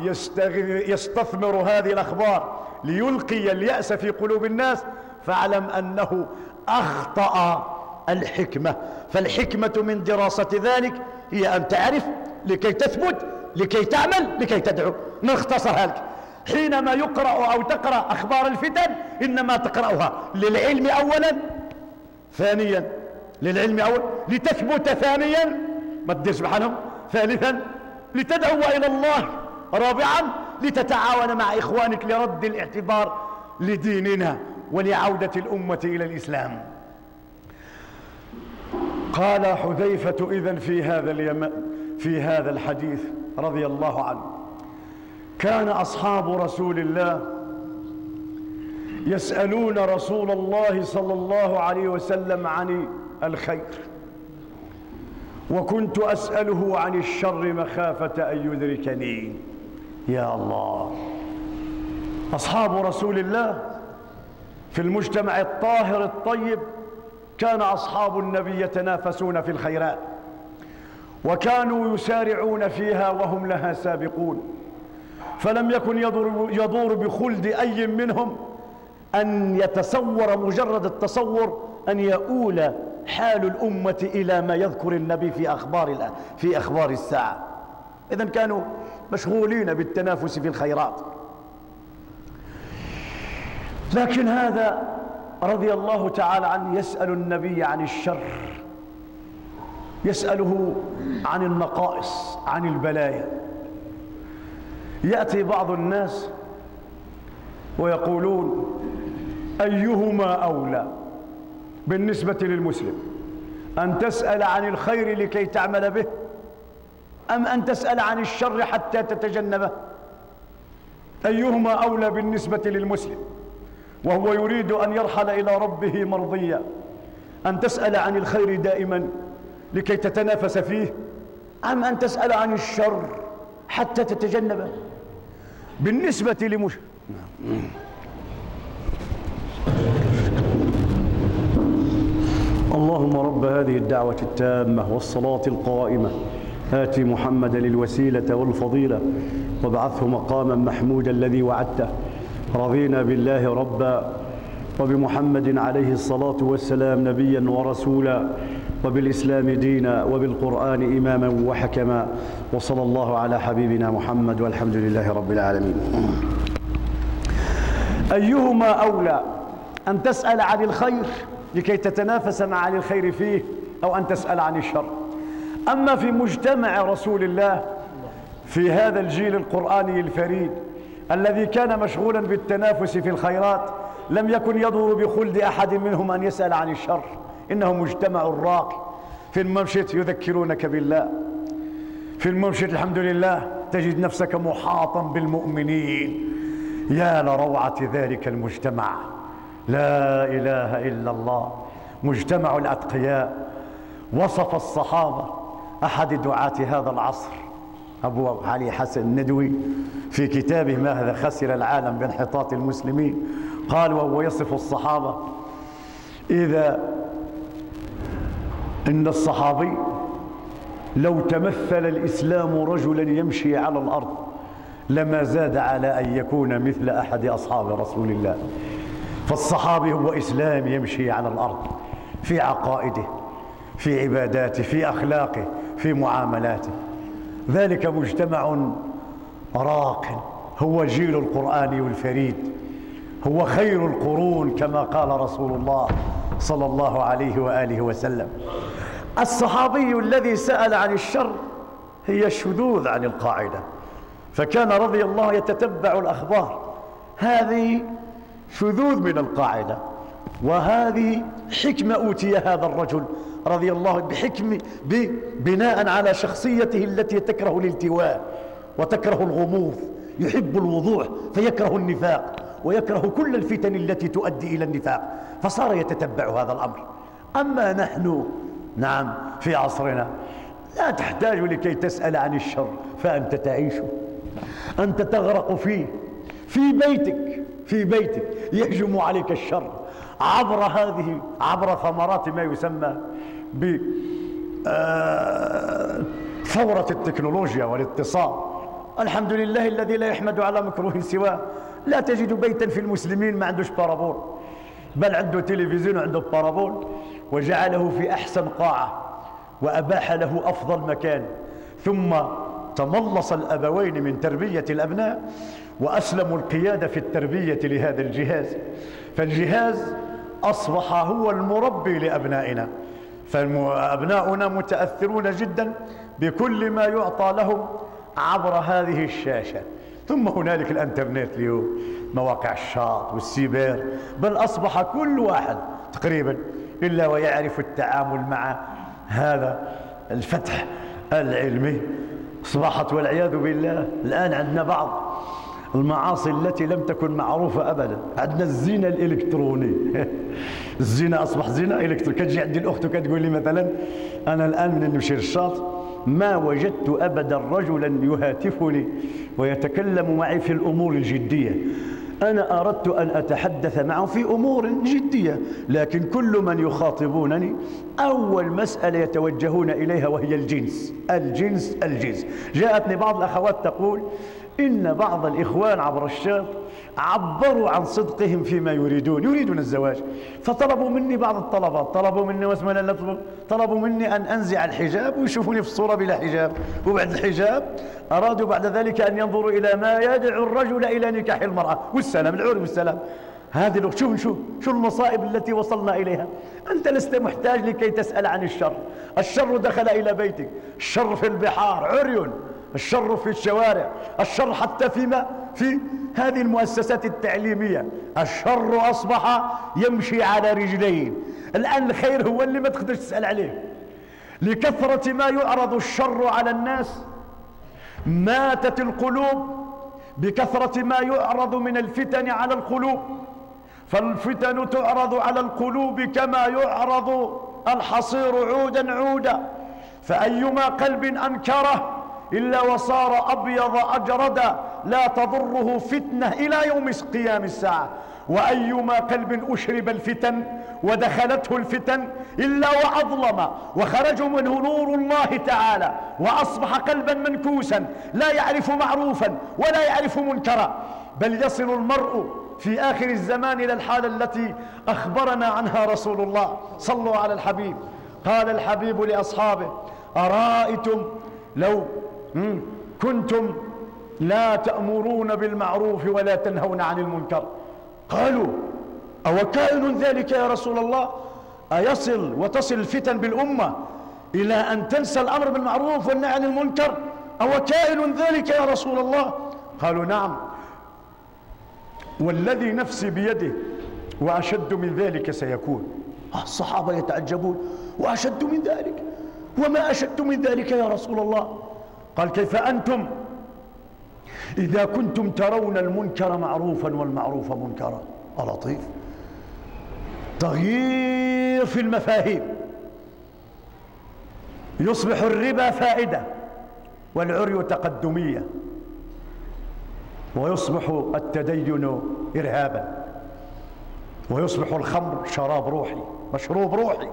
يستثمر هذه الأخبار ليلقي اليأس في قلوب الناس، فاعلم أنه أخطأ الحكمة. فالحكمة من دراسة ذلك هي أن تعرف لكي تثبت، لكي تعمل، لكي تدعو. نختصرها لك، حينما يقرأ أو تقرأ أخبار الفتن إنما تقرأها للعلم أولا، ثانيا للعلم أولا لتثبت، ثانيا ما تديرش بحالهم، ثالثا لتدعو إلى الله، رابعا لتتعاون مع إخوانك لرد الاعتبار لديننا ولعودة الأمة إلى الإسلام. قال حذيفة إذن في هذا الحديث رضي الله عنه: كان أصحاب رسول الله يسألون رسول الله صلى الله عليه وسلم عن الخير، وكنت أسأله عن الشر مخافة أن يدركني. يا الله، أصحاب رسول الله في المجتمع الطاهر الطيب كان أصحاب النبي يتنافسون في الخيرات، وكانوا يسارعون فيها وهم لها سابقون، فلم يكن يدور بخلد أي منهم أن يتصور مجرد التصور أن يؤول حال الأمة إلى ما يذكر النبي في أخبار الساعة. إذن كانوا مشغولين بالتنافس في الخيرات. لكن هذا رضي الله تعالى عنه يسأل النبي عن الشر، يسأله عن النقائص، عن البلايا. يأتي بعض الناس ويقولون: أيهما أولى بالنسبة للمسلم، أن تسأل عن الخير لكي تعمل به، أم أن تسأل عن الشر حتى تتجنبه؟ أيهما أولى بالنسبة للمسلم وهو يريد أن يرحل إلى ربه مرضيا؟ أن تسأل عن الخير دائما لكي تتنافس فيه، أم أن تسأل عن الشر حتى تتجنبه؟ بالنسبة اللهم رب هذه الدعوة التامة والصلاة القائمة آت محمدا الوسيلة والفضيلة وابعثه مقاما محمودا الذي وعدته. رضينا بالله ربا وبمحمد عليه الصلاة والسلام نبيا ورسولا وبالإسلام دينا وبالقرآن إماما وحكما، وصلى الله على حبيبنا محمد والحمد لله رب العالمين. أيهما أولى، أن تسأل عن الخير لكي تتنافس مع الخير فيه، أو أن تسأل عن الشر؟ أما في مجتمع رسول الله في هذا الجيل القرآني الفريد الذي كان مشغولا بالتنافس في الخيرات، لم يكن يدور بخلد أحد منهم أن يسأل عن الشر. إنه مجتمع راقي، في الممشط يذكرونك بالله، في المرشد الحمد لله تجد نفسك محاطا بالمؤمنين. يا لروعة ذلك المجتمع، لا إله إلا الله، مجتمع الأتقياء. وصف الصحابة أحد دعاة هذا العصر أبو علي حسن الندوي في كتابه ما هذا خسر العالم بانحطاط المسلمين، قال وهو يصف الصحابة: إذا إن الصحابي لو تمثل الإسلام رجلا يمشي على الأرض لما زاد على أن يكون مثل أحد أصحاب رسول الله. فالصحابي هو إسلام يمشي على الأرض في عقائده، في عباداته، في أخلاقه، في معاملاته. ذلك مجتمع راق، هو جيل القرآن الفريد، هو خير القرون كما قال رسول الله صلى الله عليه وآله وسلم. الصحابي الذي سأل عن الشر هي الشذوذ عن القاعدة، فكان رضي الله يتتبع الأخبار. هذه شذوذ من القاعدة، وهذه حكمة أوتي هذا الرجل رضي الله بحكم بناء على شخصيته التي تكره الالتواء وتكره الغموض، يحب الوضوح فيكره النفاق ويكره كل الفتن التي تؤدي إلى النفاق، فصار يتتبع هذا الأمر. أما نحن نعم في عصرنا لا تحتاج لكي تسأل عن الشر، فأنت تعيشه، أنت تغرق فيه، في بيتك يهجم عليك الشر عبر ثمرات ما يسمى بثورة التكنولوجيا والاتصال. الحمد لله الذي لا يحمد على مكروه سواه. لا تجد بيتا في المسلمين ما عندوش بارابول، بل عنده تلفزيون وعنده بارابول، وجعله في أحسن قاعة وأباح له أفضل مكان. ثم تملص الأبوين من تربية الأبناء وأسلموا القيادة في التربية لهذا الجهاز، فالجهاز أصبح هو المربي لأبنائنا. فأبناؤنا متأثرون جدا بكل ما يعطى لهم عبر هذه الشاشة. ثم هنالك الانترنت اليوم، مواقع الشاط والسيبر، بل أصبح كل واحد تقريبا إلا ويعرف التعامل مع هذا الفتح العلمي. أصبحت والعياذ بالله الآن عندنا بعض المعاصي التي لم تكن معروفة أبدا. عندنا الزنا الإلكتروني الزنا أصبح زنا إلكتروني. كتجي عندي الأخت وكتقول لي مثلا أنا الآن من نمشي للشاط ما وجدت أبدا رجلا يهاتفني ويتكلم معي في الأمور الجدية. أنا أردت أن أتحدث معه في أمور جدية، لكن كل من يخاطبونني أول مسألة يتوجهون إليها وهي الجنس الجنس الجنس. جاءتني بعض الأخوات تقول إن بعض الإخوان عبر الشاط عبروا عن صدقهم فيما يريدون الزواج، فطلبوا مني بعض الطلبات، طلبوا مني طلبوا مني أن أنزع الحجاب ويشوفوني في الصورة بلا حجاب، وبعد الحجاب أرادوا بعد ذلك أن ينظروا إلى ما يدعو الرجل إلى نكاح المرأة والسلام، العور والسلام. هذه شو المصائب التي وصلنا إليها. أنت لست محتاج لكي تسأل عن الشر. الشر دخل إلى بيتك، الشر في البحار عري، الشر في الشوارع، الشر حتى في هذه المؤسسات التعليمية. الشر أصبح يمشي على رجلين. الآن الخير هو اللي ما تقدرش تسأل عليه، لكثرة ما يعرض الشر على الناس. ماتت القلوب بكثرة ما يعرض من الفتن على القلوب، فالفتن تعرض على القلوب كما يعرض الحصير عودا، فأيما قلب أنكره إلا وصار أبيض أجردا لا تضره فتنة إلى يوم قيام الساعة. وأيما قلب أشرب الفتن ودخلته الفتن إلا وأظلم وخرج منه نور الله تعالى، وأصبح قلبا منكوسا لا يعرف معروفا ولا يعرف منكرا. بل يصل المرء في آخر الزمان إلى الحالة التي أخبرنا عنها رسول الله. صلوا على الحبيب. قال الحبيب لأصحابه: أرأيتم لو كنتم لا تأمرون بالمعروف ولا تنهون عن المنكر. قالوا: أوكائن ذلك يا رسول الله؟ أيصل وتصل الفتن بالأمة إلى أن تنسى الأمر بالمعروف والنهي عن المنكر؟ أوكائن ذلك يا رسول الله؟ قالوا: نعم، والذي نفسي بيده وأشد من ذلك سيكون. الصحابة يتعجبون: وأشد من ذلك؟ وما أشد من ذلك يا رسول الله؟ قال كيف أنتم إذا كنتم ترون المنكر معروفا والمعروف منكرا؟ لطيف، تغيير في المفاهيم. يصبح الربا فائدة والعري تقدمية، ويصبح التدين إرهابا، ويصبح الخمر شراب روحي، مشروب روحي.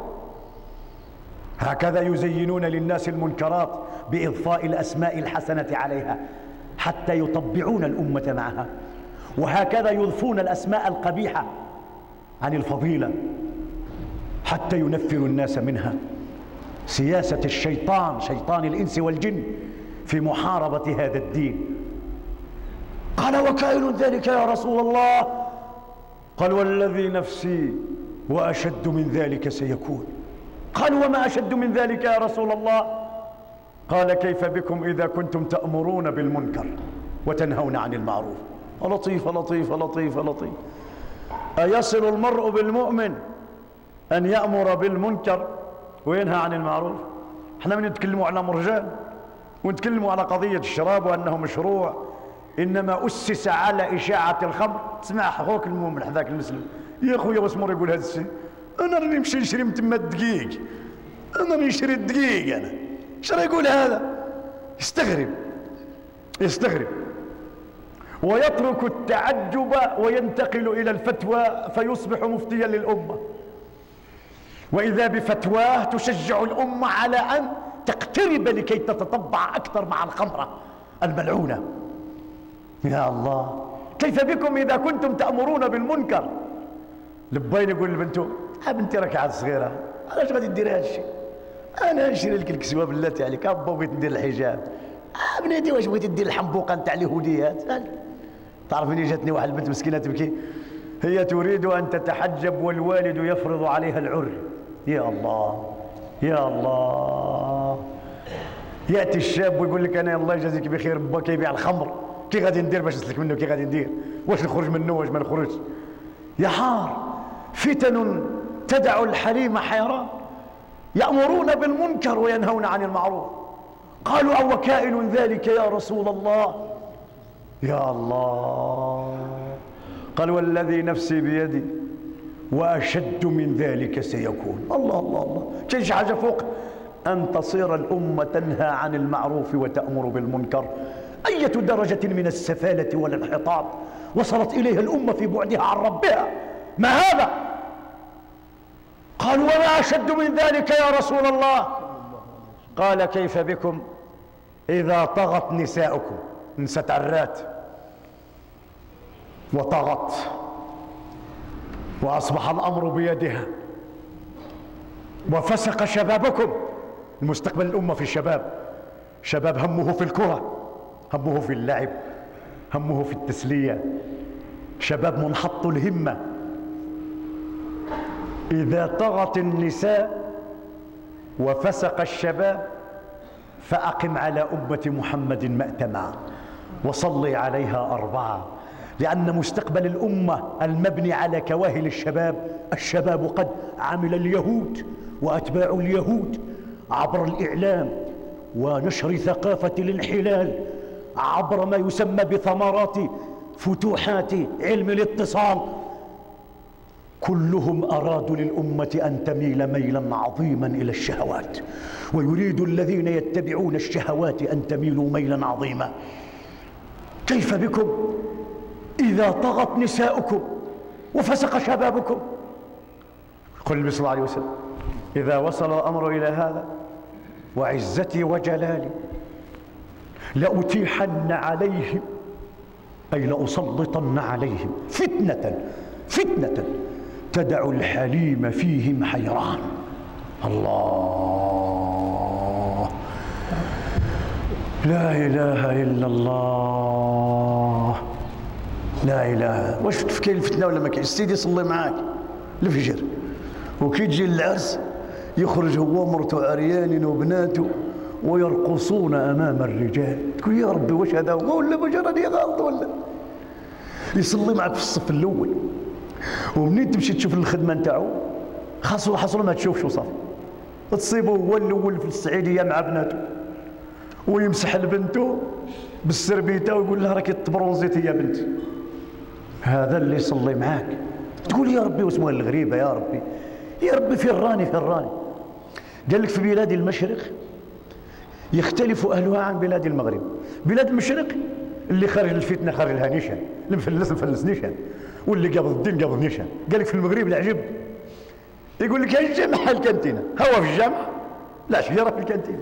هكذا يزينون للناس المنكرات بإضفاء الأسماء الحسنة عليها حتى يطبعون الأمة معها، وهكذا يضفون الأسماء القبيحة عن الفضيلة حتى ينفروا الناس منها. سياسة الشيطان، شيطان الإنس والجن، في محاربة هذا الدين. قال وكائن ذلك يا رسول الله؟ قال والذي نفسي وأشد من ذلك سيكون. قال وما أشد من ذلك يا رسول الله؟ قال كيف بكم إذا كنتم تأمرون بالمنكر وتنهون عن المعروف؟ لطيف لطيف لطيف لطيف. أيصل المرء بالمؤمن أن يأمر بالمنكر وينهى عن المعروف؟ احنا من نتكلموا على مرجان ونتكلموا على قضية الشراب وأنه مشروع، إنما أسس على إشاعة الخمر. تسمع أخوك المؤمن حذاك المسلم، يا خويا واسمر يقول هذا الشيء، أنا راني نمشي نشري من تما الدقيق، أنا نشري الدقيق، أنا اش راه يقول هذا؟ يستغرب ويترك التعجب وينتقل إلى الفتوى فيصبح مفتيا للأمة، وإذا بفتواه تشجع الأمة على أن تقترب لكي تتطبع أكثر مع الخمرة الملعونة. يا الله، كيف بكم إذا كنتم تأمرون بالمنكر؟ لبين يقول لبنته بنتي راك عاد صغيرة، علاش غادي دير هذا الشيء؟ أنا نشري لك الكسوة بلاتي عليك، أبا بغيت ندير الحجاب، بناتي واش بغيتي دير الحنبوقة نتاع اليهوديات؟ تعرفيني جاتني واحد البنت مسكينة تبكي، هي تريد أن تتحجب والوالد يفرض عليها العري. يا الله يا الله، يأتي الشاب ويقول لك أنا الله يجازيك بخير با كيبيع الخمر، كي غادي ندير باش نسلك منه؟ كي غادي ندير؟ واش نخرج منه واش ما نخرجش؟ يا حار، فتن تدع الحليم حيران. يأمرون بالمنكر وينهون عن المعروف. قالوا أو كائن ذلك يا رسول الله؟ يا الله، قال والذي نفسي بيدي وأشد من ذلك سيكون. الله الله الله، كاين شي حاجة فوق أن تصير الأمة تنهى عن المعروف وتأمر بالمنكر؟ أية درجة من السفالة والانحطاط وصلت إليها الأمة في بعدها عن ربها؟ ما هذا؟ قالوا وما أشد من ذلك يا رسول الله؟ قال كيف بكم إذا طغت نساؤكم؟ نسات عرات وطغت وأصبح الأمر بيدها، وفسق شبابكم. المستقبل الأمة في الشباب، شباب همه في الكرة، همه في اللعب، همه في التسلية، شباب منحط الهمة. إذا طغت النساء وفسق الشباب فأقم على أمة محمد مأتما وصلي عليها 4، لأن مستقبل الأمة المبني على كواهل الشباب قد عمل اليهود وأتباع اليهود عبر الإعلام ونشر ثقافة الانحلال، عبر ما يسمى بثمرات فتوحات علم الاتصال. كلهم أرادوا للأمة أن تميل ميلا عظيما إلى الشهوات، ويريد الذين يتبعون الشهوات أن تميلوا ميلا عظيما. كيف بكم إذا طغت نساؤكم وفسق شبابكم؟ قل النبي صلى الله عليه وسلم إذا وصل الأمر إلى هذا وعزتي وجلالي لأتيحن عليهم، أي لأسلطن عليهم فتنة تدع الحليم فيهم حيران. الله، لا إله إلا الله، لا إله. واش كاين الفتنة ولا ما كاين؟ السيد يصلي معاك الفجر وكي تجي العرس يخرج هو ومرته عريان وبناته ويرقصون أمام الرجال، تقول يا ربي واش هذا هو ولا مجرد غلط؟ ولا يصلي معك في الصف الأول، ومنين تمشي تشوف الخدمة نتاعو حصل ما تشوفش وصافي، تصيبه هو الأول في السعيدية مع بناته ويمسح لبنته بالسربيته ويقول لها راكي تبرونزيتي يا بنتي. هذا اللي يصلي معاك تقول يا ربي واسمها الغريبه، يا ربي يا ربي فين راني فين راني. قال لك في بلاد المشرق يختلف اهلها عن بلاد المغرب. بلاد المشرق اللي خارج الفتنه خارج لها نيشان، المفلس نيشان، واللي قابض الدين قابض نيشان. قال لك في المغرب العجب يقول لك الجامع الكانتينه، هو في الجامع لا شجره في الكانتينه.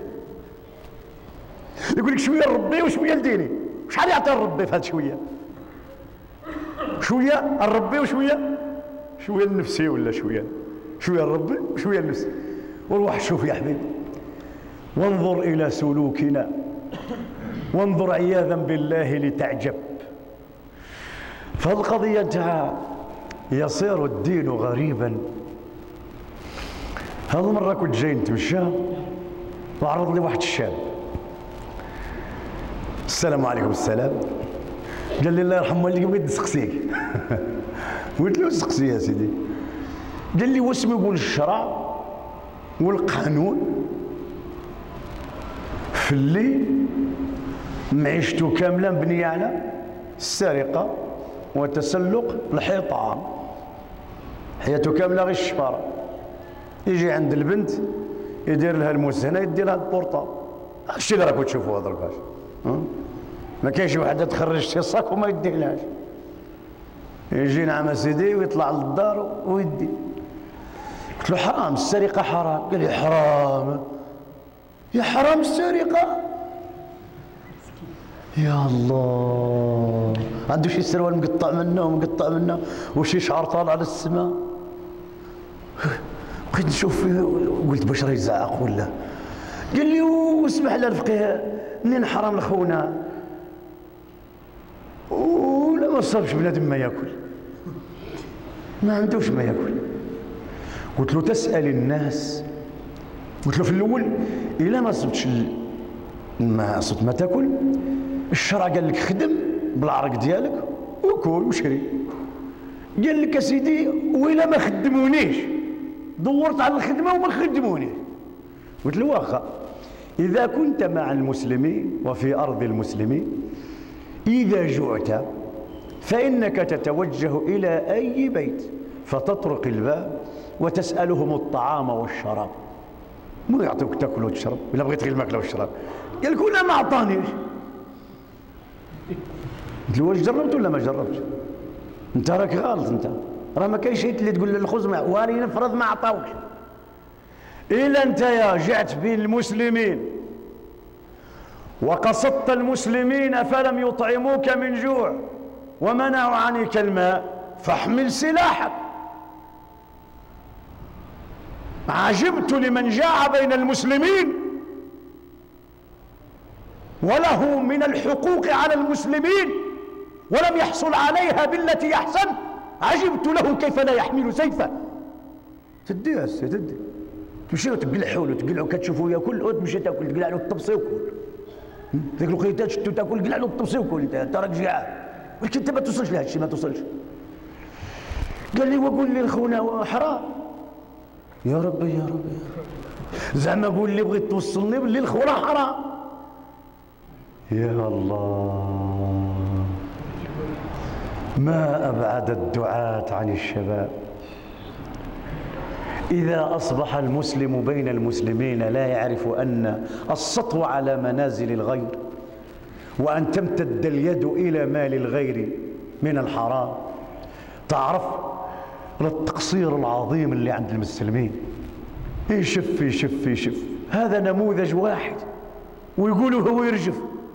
يقول لك شويه لربي وشويه لديني. شحال يعطي الربي في هذا شويه؟ شويه الربي وشويه لنفسي، ولا شويه الربي وشويه لنفسي. وروح شوف يا حبيبي، وانظر الى سلوكنا، وانظر عياذا بالله لتعجب. فالقضيه تاع يصير الدين غريبا. هذه المره كنت جاي نتمشى وعرض لي واحد الشاب، السلام عليكم. السلام. قال لي الله يرحم والديك بغيت نسقسيك. قلت له سقسي يا سيدي. قال لي واش يقول الشرع والقانون في اللي معيشته كامله مبنيه على السرقه وتسلق الحيطان، حياته كامله غير الشفاره. يجي عند البنت يدير لها الموس هنا، يدير لها البورطا. هادشي اللي راكم تشوفوه هذا الكاش. ما كاينش وحده تخرج شي صاك وما يديهلاش. يجي نعم سيدي ويطلع للدار ويدي. قلت له حرام السرقه حرام. قال لي حرام؟ يا حرام السرقه؟ يا الله، عنده شي سروال مقطع منه وشي شعر طالع للسماء. بغيت نشوف فيه قلت باش راه يزعق ولا. قال لي واسمح لنا الفقيه منين حرام لخونا ولا ما صابش بنادم ما ياكل، ما عندوش ما ياكل. قلت له تسأل الناس. قلت له في الاول الا ما صبتش ما تاكل، الشرع قال لك خدم بالعرق ديالك وكل وشري. قال لك يا سيدي وإلا ما خدمونيش دورت على الخدمه وما خدمونيش. قلت له واخا اذا كنت مع المسلمين وفي ارض المسلمين اذا جعت فانك تتوجه الى اي بيت فتطرق الباب وتسالهم الطعام والشراب، مو يعطوك تاكل وتشرب ولا بغيت غير الماكله والشراب. قال لك ولا ما عطانيش. قلت له واش جربت ولا ما جربتش؟ انت راك غلط، انت راه ما كاينش شيء اللي تقول للخبز واني نفرض ما عطاوكش. الا انت يا جعت بين المسلمين وقصدت المسلمين فلم يطعموك من جوع ومنعوا عنك الماء فاحمل سلاحك. عجبت لمن جاع بين المسلمين وله من الحقوق على المسلمين ولم يحصل عليها بالتي يحسن، عجبت له كيف لا يحمل سيفه. تدي هسه تدي تمشي وتقلعوا له تقلعوا كتشوفوا ياكل وتمشي تاكل تقلع له الطبسي وكل ذيك الوقيته شتو تاكل قلع له الطبسي وكل. انت راك جيعان ولكن انت ما توصلش لهذا الشيء، ما توصلش. قال لي وقول لي لخونا حرام. يا ربي يا ربي زعما قول لي بغيت توصلني باللي الخونا حرام. يا الله ما أبعد الدعاة عن الشباب. إذا أصبح المسلم بين المسلمين لا يعرف أن السطو على منازل الغير وأن تمتد اليد إلى مال الغير من الحرام، تعرف التقصير العظيم اللي عند المسلمين. يشف يشف يشف. هذا نموذج واحد ويقولوا هو يرجف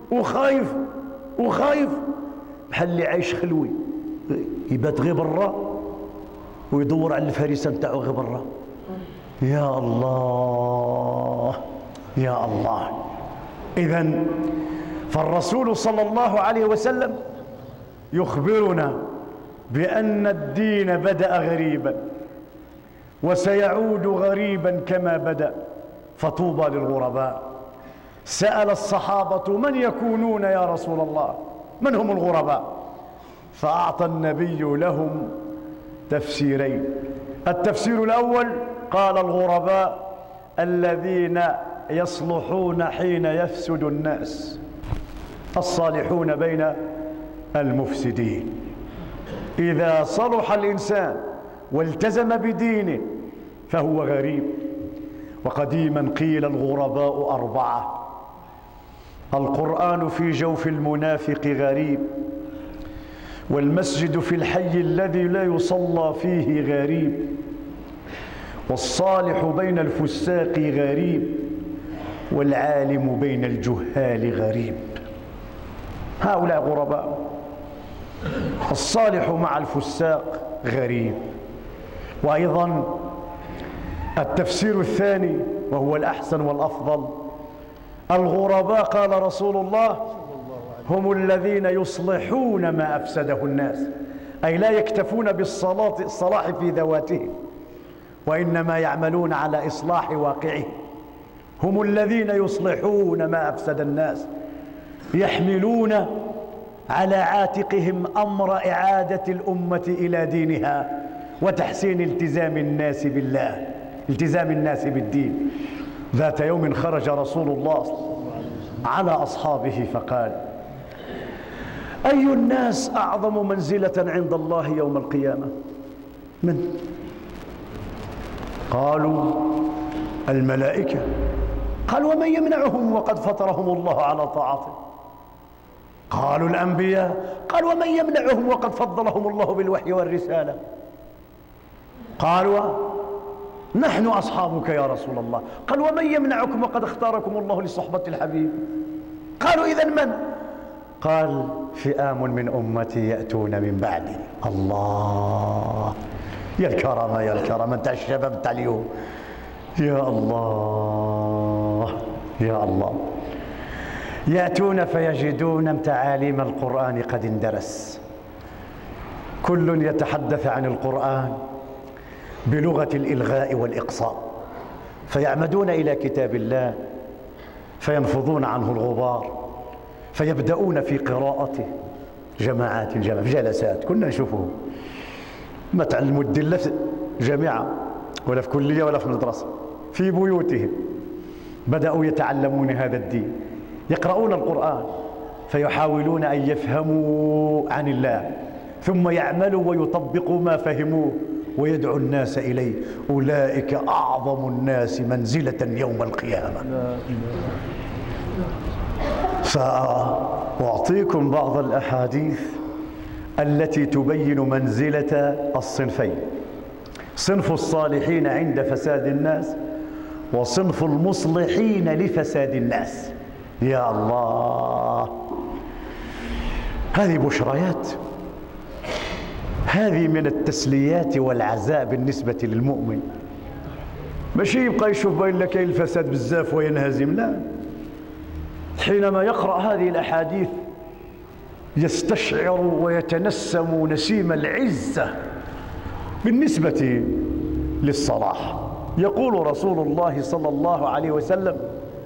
وخايف بحال اللي عايش خلوي، يبات غير برا ويدور على الفريسه نتاعو غير برا. يا الله يا الله. إذن فالرسول صلى الله عليه وسلم يخبرنا بأن الدين بدأ غريبا وسيعود غريبا كما بدأ، فطوبى للغرباء. سأل الصحابة من يكونون يا رسول الله؟ من هم الغرباء؟ فأعطى النبي لهم تفسيرين. التفسير الأول قال الغرباء الذين يصلحون حين يفسد الناس، الصالحون بين المفسدين. إذا صلح الإنسان والتزم بدينه فهو غريب. وقديما قيل الغرباء أربعة: القرآن في جوف المنافق غريب، والمسجد في الحي الذي لا يصلى فيه غريب، والصالح بين الفساق غريب، والعالم بين الجهال غريب. هؤلاء غرباء. الصالح مع الفساق غريب. وأيضا التفسير الثاني وهو الأحسن والأفضل: الغرباء قال رسول الله هم الذين يصلحون ما أفسده الناس، أي لا يكتفون بالصلاح في ذواتهم، وإنما يعملون على إصلاح واقعه. هم الذين يصلحون ما أفسد الناس، يحملون على عاتقهم أمر إعادة الأمة إلى دينها وتحسين التزام الناس بالله، التزام الناس بالدين. ذات يوم خرج رسول الله على أصحابه فقال: أي الناس أعظم منزلة عند الله يوم القيامة؟ من؟ قالوا: الملائكة. قال: ومن يمنعهم وقد فطرهم الله على طاعته؟ قالوا: الأنبياء. قال: ومن يمنعهم وقد فضلهم الله بالوحي والرسالة؟ قالوا: نحن أصحابك يا رسول الله. قال: ومن يمنعكم وقد اختاركم الله لصحبة الحبيب؟ قالوا: إذن من؟ قال: فئام من أمتي يأتون من بعدي. الله، يا الكرم يا الكرم، أنت الشباب تاع اليوم. يا الله يا الله. يأتون فيجدون تعاليم القرآن قد اندرس، كل يتحدث عن القرآن بلغة الإلغاء والإقصاء، فيعمدون إلى كتاب الله فينفضون عنه الغبار، فيبدأون في قراءته جماعات في جلسات كنا نشوفه. ما تعلموا الدين لا في جامعة ولا في كلية ولا في مدرسة، في بيوتهم بدأوا يتعلمون هذا الدين، يقرؤون القرآن فيحاولون أن يفهموا عن الله، ثم يعملوا ويطبقوا ما فهموه ويدعو الناس إليه. أولئك أعظم الناس منزلة يوم القيامة. سأعطيكم بعض الأحاديث التي تبين منزلة الصنفين: صنف الصالحين عند فساد الناس، وصنف المصلحين لفساد الناس. يا الله، هذه بشريات، هذه من التسليات والعزاء بالنسبة للمؤمن. ماشي يبقى يشوف بين لك الفساد بزاف وينهزم، لا، حينما يقرأ هذه الأحاديث يستشعر ويتنسم نسيم العزة بالنسبة للصلاح. يقول رسول الله صلى الله عليه وسلم: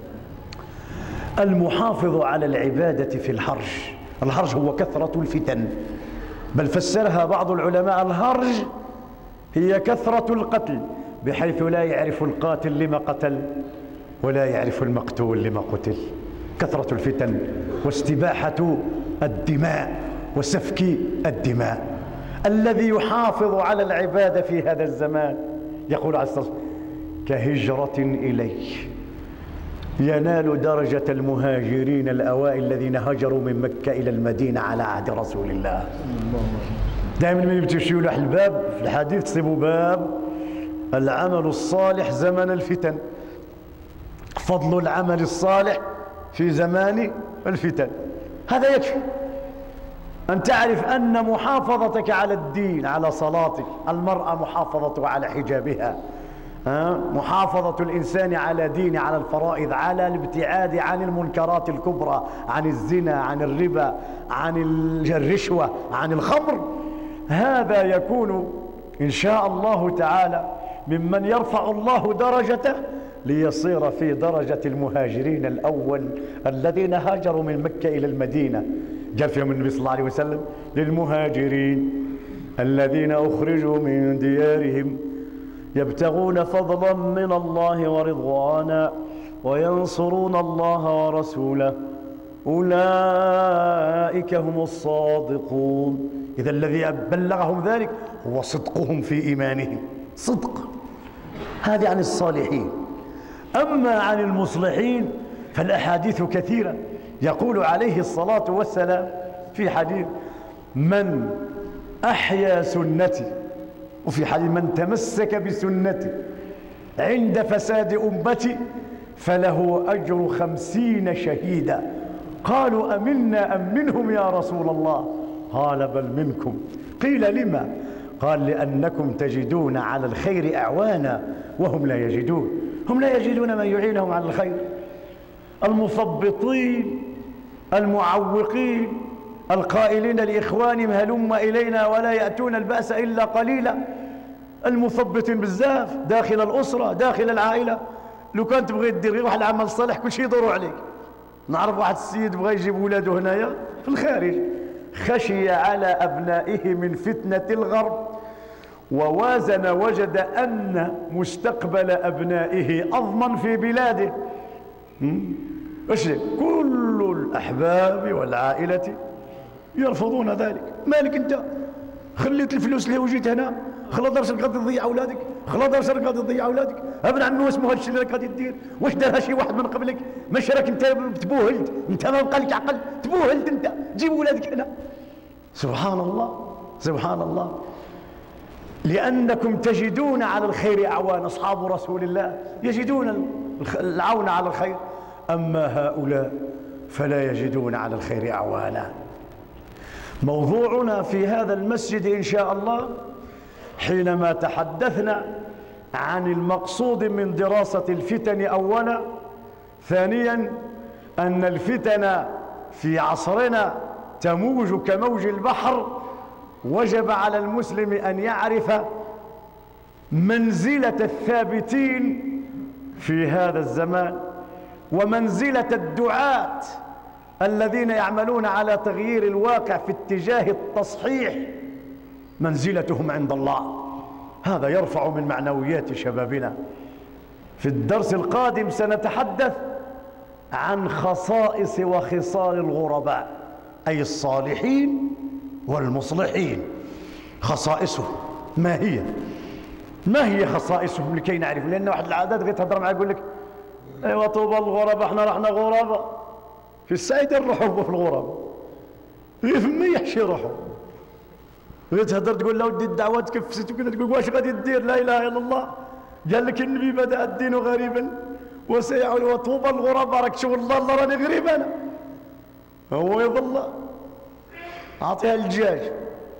المحافظ على العبادة في الهرج. الهرج هو كثرة الفتن، بل فسرها بعض العلماء: الهرج هي كثرة القتل، بحيث لا يعرف القاتل لما قتل ولا يعرف المقتول لما قتل. كثرة الفتن واستباحة الدماء وسفك الدماء. الذي يحافظ على العبادة في هذا الزمان، يقول عليه الصلاة والسلام: كهجرة إليه، ينال درجة المهاجرين الأوائل الذين هاجروا من مكة إلى المدينة على عهد رسول الله. دائما من يمشيوا له الباب في الحديث تصيبوا باب العمل الصالح زمن الفتن، فضل العمل الصالح في زمان الفتن. هذا يكفي أن تعرف أن محافظتك على الدين، على صلاتك، المرأة محافظة على حجابها، محافظة الإنسان على دينه، على الفرائض، على الابتعاد عن المنكرات الكبرى، عن الزنا، عن الربا، عن الرشوة، عن الخمر. هذا يكون إن شاء الله تعالى ممن يرفع الله درجته ليصير في درجة المهاجرين الأول الذين هاجروا من مكة إلى المدينة. قال فيهم النبي صلى الله عليه وسلم: للمهاجرين الذين أخرجوا من ديارهم يبتغون فضلا من الله ورضوانا وينصرون الله ورسوله أولئك هم الصادقون. إذا الذي بلغهم ذلك هو صدقهم في إيمانهم، صدق. هذه عن الصالحين. أما عن المصلحين فالأحاديث كثيرة. يقول عليه الصلاة والسلام في حديث: من أحيا سنتي، وفي حديث: من تمسك بسنتي عند فساد أمتي فله أجر 50 شهيدا. قالوا: أمنا أم منهم يا رسول الله؟ قال: بل منكم. قيل: لما؟ قال: لأنكم تجدون على الخير أعوانا وهم لا يجدون. هم لا يجدون من يعينهم على الخير. المثبطين، المعوقين، القائلين لإخوانهم هلم إلينا ولا يأتون البأس إلا قليلا. المثبطين بزاف داخل الأسرة، داخل العائلة. لو كان تبغي دير غير واحد العمل الصالح كل شيء يدوروا عليك. نعرف واحد السيد بغى يجيب ولاده هنايا في الخارج، خشي على أبنائه من فتنة الغرب، ووازن وجد أن مستقبل أبنائه أضمن في بلاده. كل الأحباب والعائلة يرفضون ذلك. مالك أنت؟ خليت الفلوس اللي وجيت هنا، خلا درسك غادي تضيع أولادك، خلا درسك غادي تضيع أولادك. ابن عمي واسمه هادشي اللي راك غادي دير. واش دارها شي واحد من قبلك؟ ماشي راك أنت تبوهلت؟ أنت ما بقى لك عقل، تبوهلت أنت، جيب ولادك هنا. سبحان الله، سبحان الله. لأنكم تجدون على الخير أعوان. أصحاب رسول الله يجدون العون على الخير، أما هؤلاء فلا يجدون على الخير أعوانا. موضوعنا في هذا المسجد إن شاء الله حينما تحدثنا عن المقصود من دراسة الفتن أولا، ثانيا أن الفتن في عصرنا تموج كموج البحر، وجب على المسلم أن يعرف منزلة الثابتين في هذا الزمان، ومنزلة الدعاة الذين يعملون على تغيير الواقع في اتجاه التصحيح، منزلتهم عند الله. هذا يرفع من معنويات شبابنا. في الدرس القادم سنتحدث عن خصائص وخصال الغرباء، أي الصالحين والمصلحين. خصائصهم ما هي؟ ما هي خصائصهم لكي نعرف؟ لأن واحد العادات غير تهضر معاه يقول لك: ايوا طوبى الغرباء، احنا رحنا غرباء في السعيد، نروحوا في الغرباء غير فما يحشي روحوا. غير تهضر تقول له ودي الدعوه تكفست وكذا، تقول واش غادي دير؟ لا اله الا الله. قال لك النبي بدا الدين غريبا وسيعود، وطوبى الغرباء. راك تشوف الله راني غريب انا. هو يظل اعطيها الدجاج.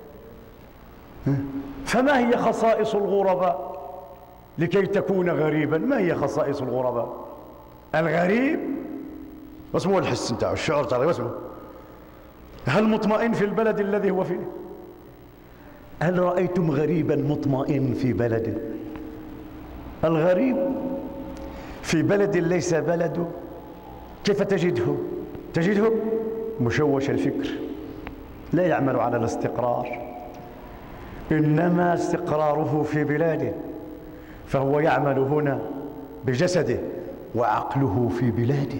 فما هي خصائص الغرباء لكي تكون غريبا؟ ما هي خصائص الغرباء؟ الغريب واسمه الحس نتاعو، الشعور تاعو واسمه. هل مطمئن في البلد الذي هو فيه؟ هل رأيتم غريبا مطمئن في بلد؟ الغريب في بلد ليس بلده كيف تجده؟ تجده مشوش الفكر، لا يعمل على الاستقرار، إنما استقراره في بلاده، فهو يعمل هنا بجسده وعقله في بلاده.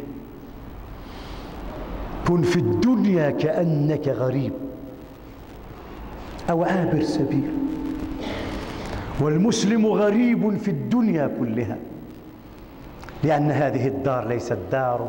كن في الدنيا كأنك غريب أو عابر سبيل، والمسلم غريب في الدنيا كلها، لأن هذه الدار ليست داره،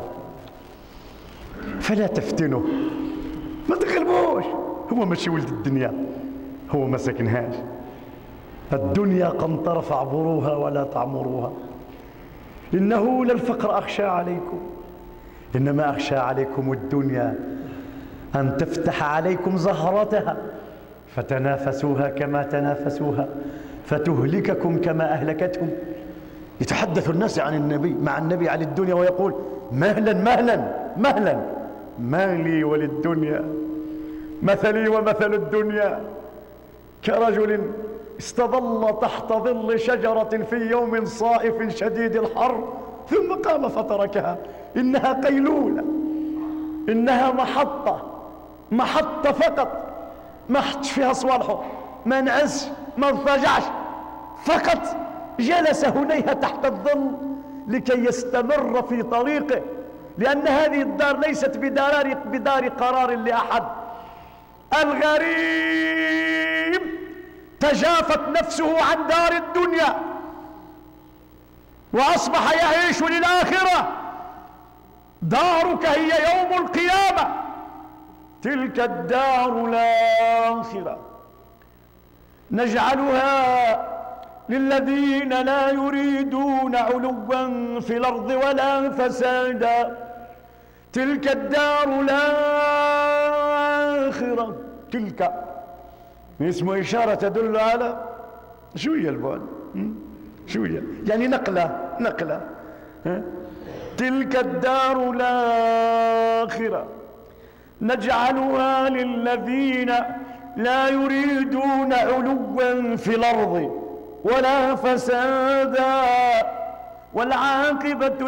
فلا تفتنه، ما تغلبوش. هو ماشي ولد الدنيا، هو ما سكنهاش. الدنيا قنطرة فاعبروها ولا تعمروها. إنه للفقر أخشى عليكم، إنما أخشى عليكم الدنيا أن تفتح عليكم زهرتها فتنافسوها كما تنافسوها فتهلككم كما أهلكتهم. يتحدث الناس عن النبي مع النبي عن الدنيا ويقول: مهلا مهلا مهلا، ما لي وللدنيا، مثلي ومثل الدنيا كرجل استظل تحت ظل شجرة في يوم صائف شديد الحر ثم قام فتركها. إنها قيلولة، إنها محطة فقط، ما حطش فيها صوالحه، ما نعس، ما اضطجعش، فقط جلس هنيها تحت الظل لكي يستمر في طريقه، لأن هذه الدار ليست بدار قرار لأحد. الغريب تجافت نفسه عن دار الدنيا وأصبح يعيش للآخرة. دارك هي يوم القيامة، تلك الدار الآخرة نجعلها للذين لا يريدون علوا في الأرض ولا فسادا. تلك الدار الآخرة، تلك اسم إشارة تدل على شوية البعد، شوية يعني نقلة. تلك الدار الآخرة نجعلها للذين لا يريدون علوا في الأرض ولا فسادا والعاقبة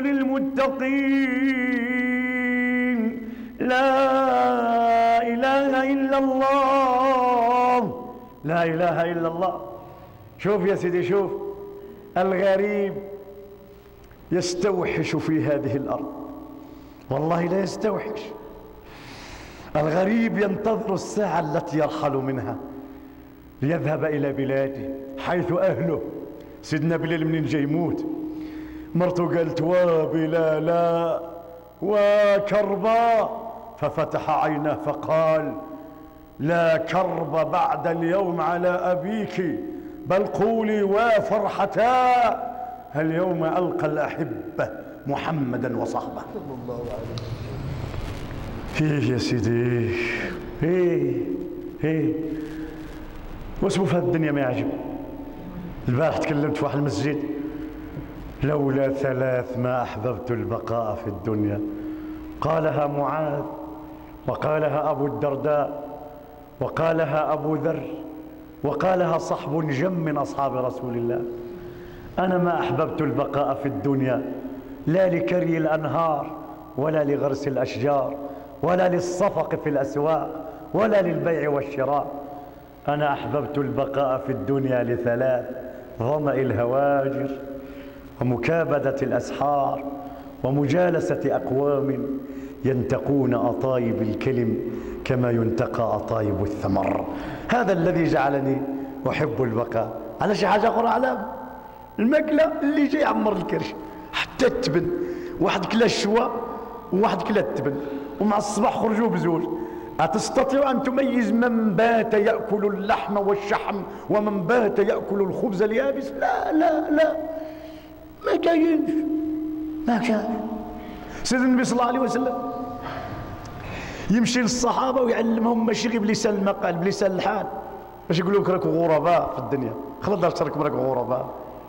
للمتقين. لا إله إلا الله، لا إله إلا الله. شوف يا سيدي، شوف الغريب يستوحش في هذه الأرض، والله لا يستوحش. الغريب ينتظر الساعة التي يرحل منها ليذهب إلى بلاده حيث أهله. سيدنا بلال منين جاي يموت مرته قالت وبلالا وكربا، ففتح عينه فقال لا كرب بعد اليوم على أبيك، بل قولي وفرحتا اليوم ألقى الأحبة محمدا وصحبه. يا سيدي واسمه في الدنيا ما يعجب. البارح تكلمت في واحد المسجد، لولا ثلاث ما أحببت البقاء في الدنيا. قالها معاذ، وقالها أبو الدرداء، وقالها أبو ذر، وقالها صحب جم من أصحاب رسول الله. أنا ما أحببت البقاء في الدنيا لا لكري الأنهار ولا لغرس الأشجار ولا للصفق في الأسواق ولا للبيع والشراء. أنا أحببت البقاء في الدنيا لثلاث: ظمأ الهواجر، ومكابدة الأسحار، ومجالسة أقوام ينتقون أطايب الكلم كما ينتقى أطايب الثمر. هذا الذي جعلني أحب البقاء. على شي حاجة أخرى، على الماكلة اللي جاي يعمر الكرش حتى التبن، واحد كلا الشوا وواحد كلا التبن، ومع الصباح خرجوا بزوج. أتستطيع أن تميز من بات يأكل اللحم والشحم ومن بات يأكل الخبز اليابس؟ لا لا لا، ما كاينش، ما كاين. سيدنا النبي صلى الله عليه وسلم يمشي للصحابة ويعلمهم ماشي غير بلسان المقال، بلسان الحال، باش يقول لك راكم غرباء في الدنيا، خلاص راكم غرباء.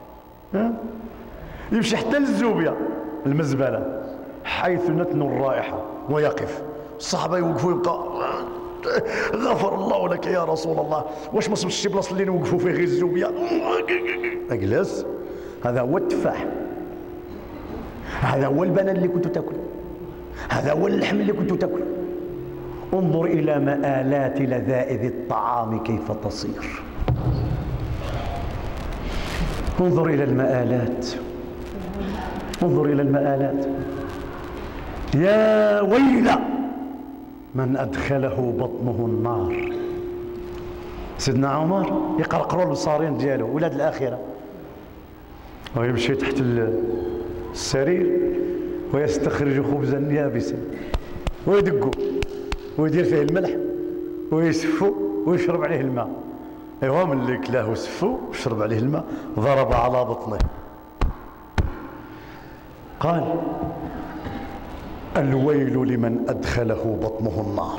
يمشي حتى للزوبية المزبلة حيث نتن الرائحة ويقف. الصحابة يوقفوا يبقى غفر الله لك يا رسول الله، واش ما صبتش شي بلاصة اللي نوقفوا فيه غير الزوبية؟ اجلس. هذا هو التفاح، هذا هو البنان اللي كنتوا تاكلوا، هذا هو اللحم اللي كنتوا تاكلوا. انظر إلى مآلات لذائذ الطعام كيف تصير. انظر إلى المآلات، انظر إلى المآلات. يا ويل من أدخله بطنه النار. سيدنا عمر يقرقروا الصارين ديالو ولاد الآخرة، ويمشي تحت السرير ويستخرج خبزا يابسا ويدقه ويدير فيه الملح ويسفو ويشرب عليه الماء. ايوا ملي كلاه وسفو وشرب عليه الماء ضرب على بطنه قال الويل لمن أدخله بطنه النار.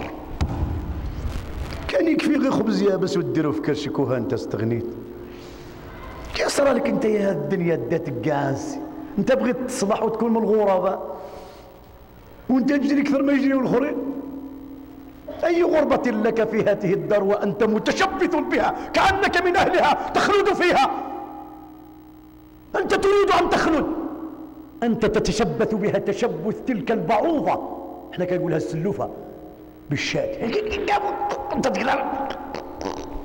كان يكفي غير خبز يابس وديرو في كرشك وها انت استغنيت. كي صرا لك انت يا الدنيا داتك قاسي، انت بغيت تصبح وتكون من الغرباء وانت تجري اكثر ما يجريوا الاخرين. اي غربة لك في هذه الدار وانت متشبث بها كأنك من اهلها تخلد فيها. انت تريد ان تخلد، انت تتشبث بها تشبث تلك البعوضة، احنا كنقولها السلوفة بالشاة. انت تقدر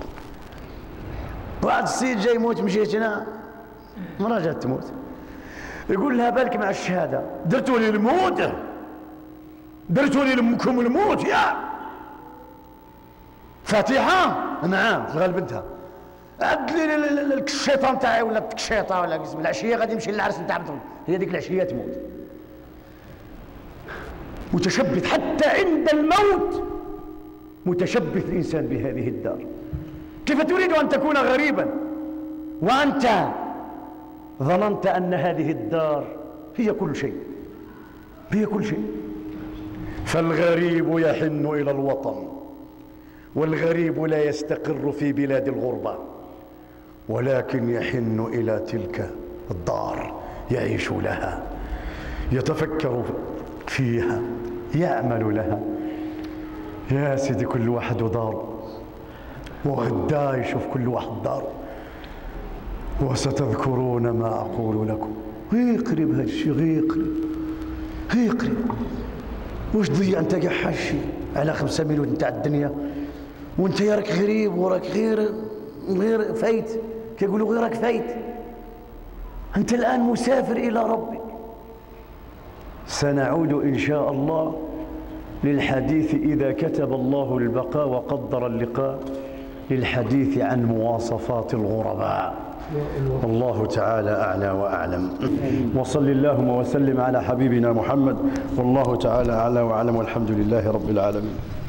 واحد السيد جاي يموت، مشيت هنا مرة جات تموت، يقول لها بالك مع الشهادة درتوا لي الموت، درتوا لي لأمكم الموت يا فاتحة. نعم تغال بنتها. عد لي الشيطان تاعي ولا الشيطان ولا قسم العشية غادي يمشي للعرس نتاع بنتهم، هي ديك العشية تموت. متشبث حتى عند الموت، متشبث الإنسان بهذه الدار. كيف تريد أن تكون غريبا وأنت ظننت أن هذه الدار هي كل شيء، هي كل شيء. فالغريب يحن إلى الوطن، والغريب لا يستقر في بلاد الغربة، ولكن يحن إلى تلك الدار، يعيش لها، يتفكر فيها، يعمل لها. يا سيدي كل واحد وداره، وغدا يشوف كل واحد داره. وستذكرون ما أقول لكم. غير قريب هذا الشيء، غير قريب، غير قريب. واش ضيع انت كاع حاشي على 5 مليون نتاع الدنيا، وانت راك غريب وراك غير فايت، كيقولوا غير راك فايت. انت الآن مسافر إلى ربك. سنعود إن شاء الله للحديث إذا كتب الله البقاء وقدر اللقاء، للحديث عن مواصفات الغرباء. والله تعالى أعلى وأعلم. وصل اللهم وسلم على حبيبنا محمد، والله تعالى أعلى وأعلم، والحمد لله رب العالمين.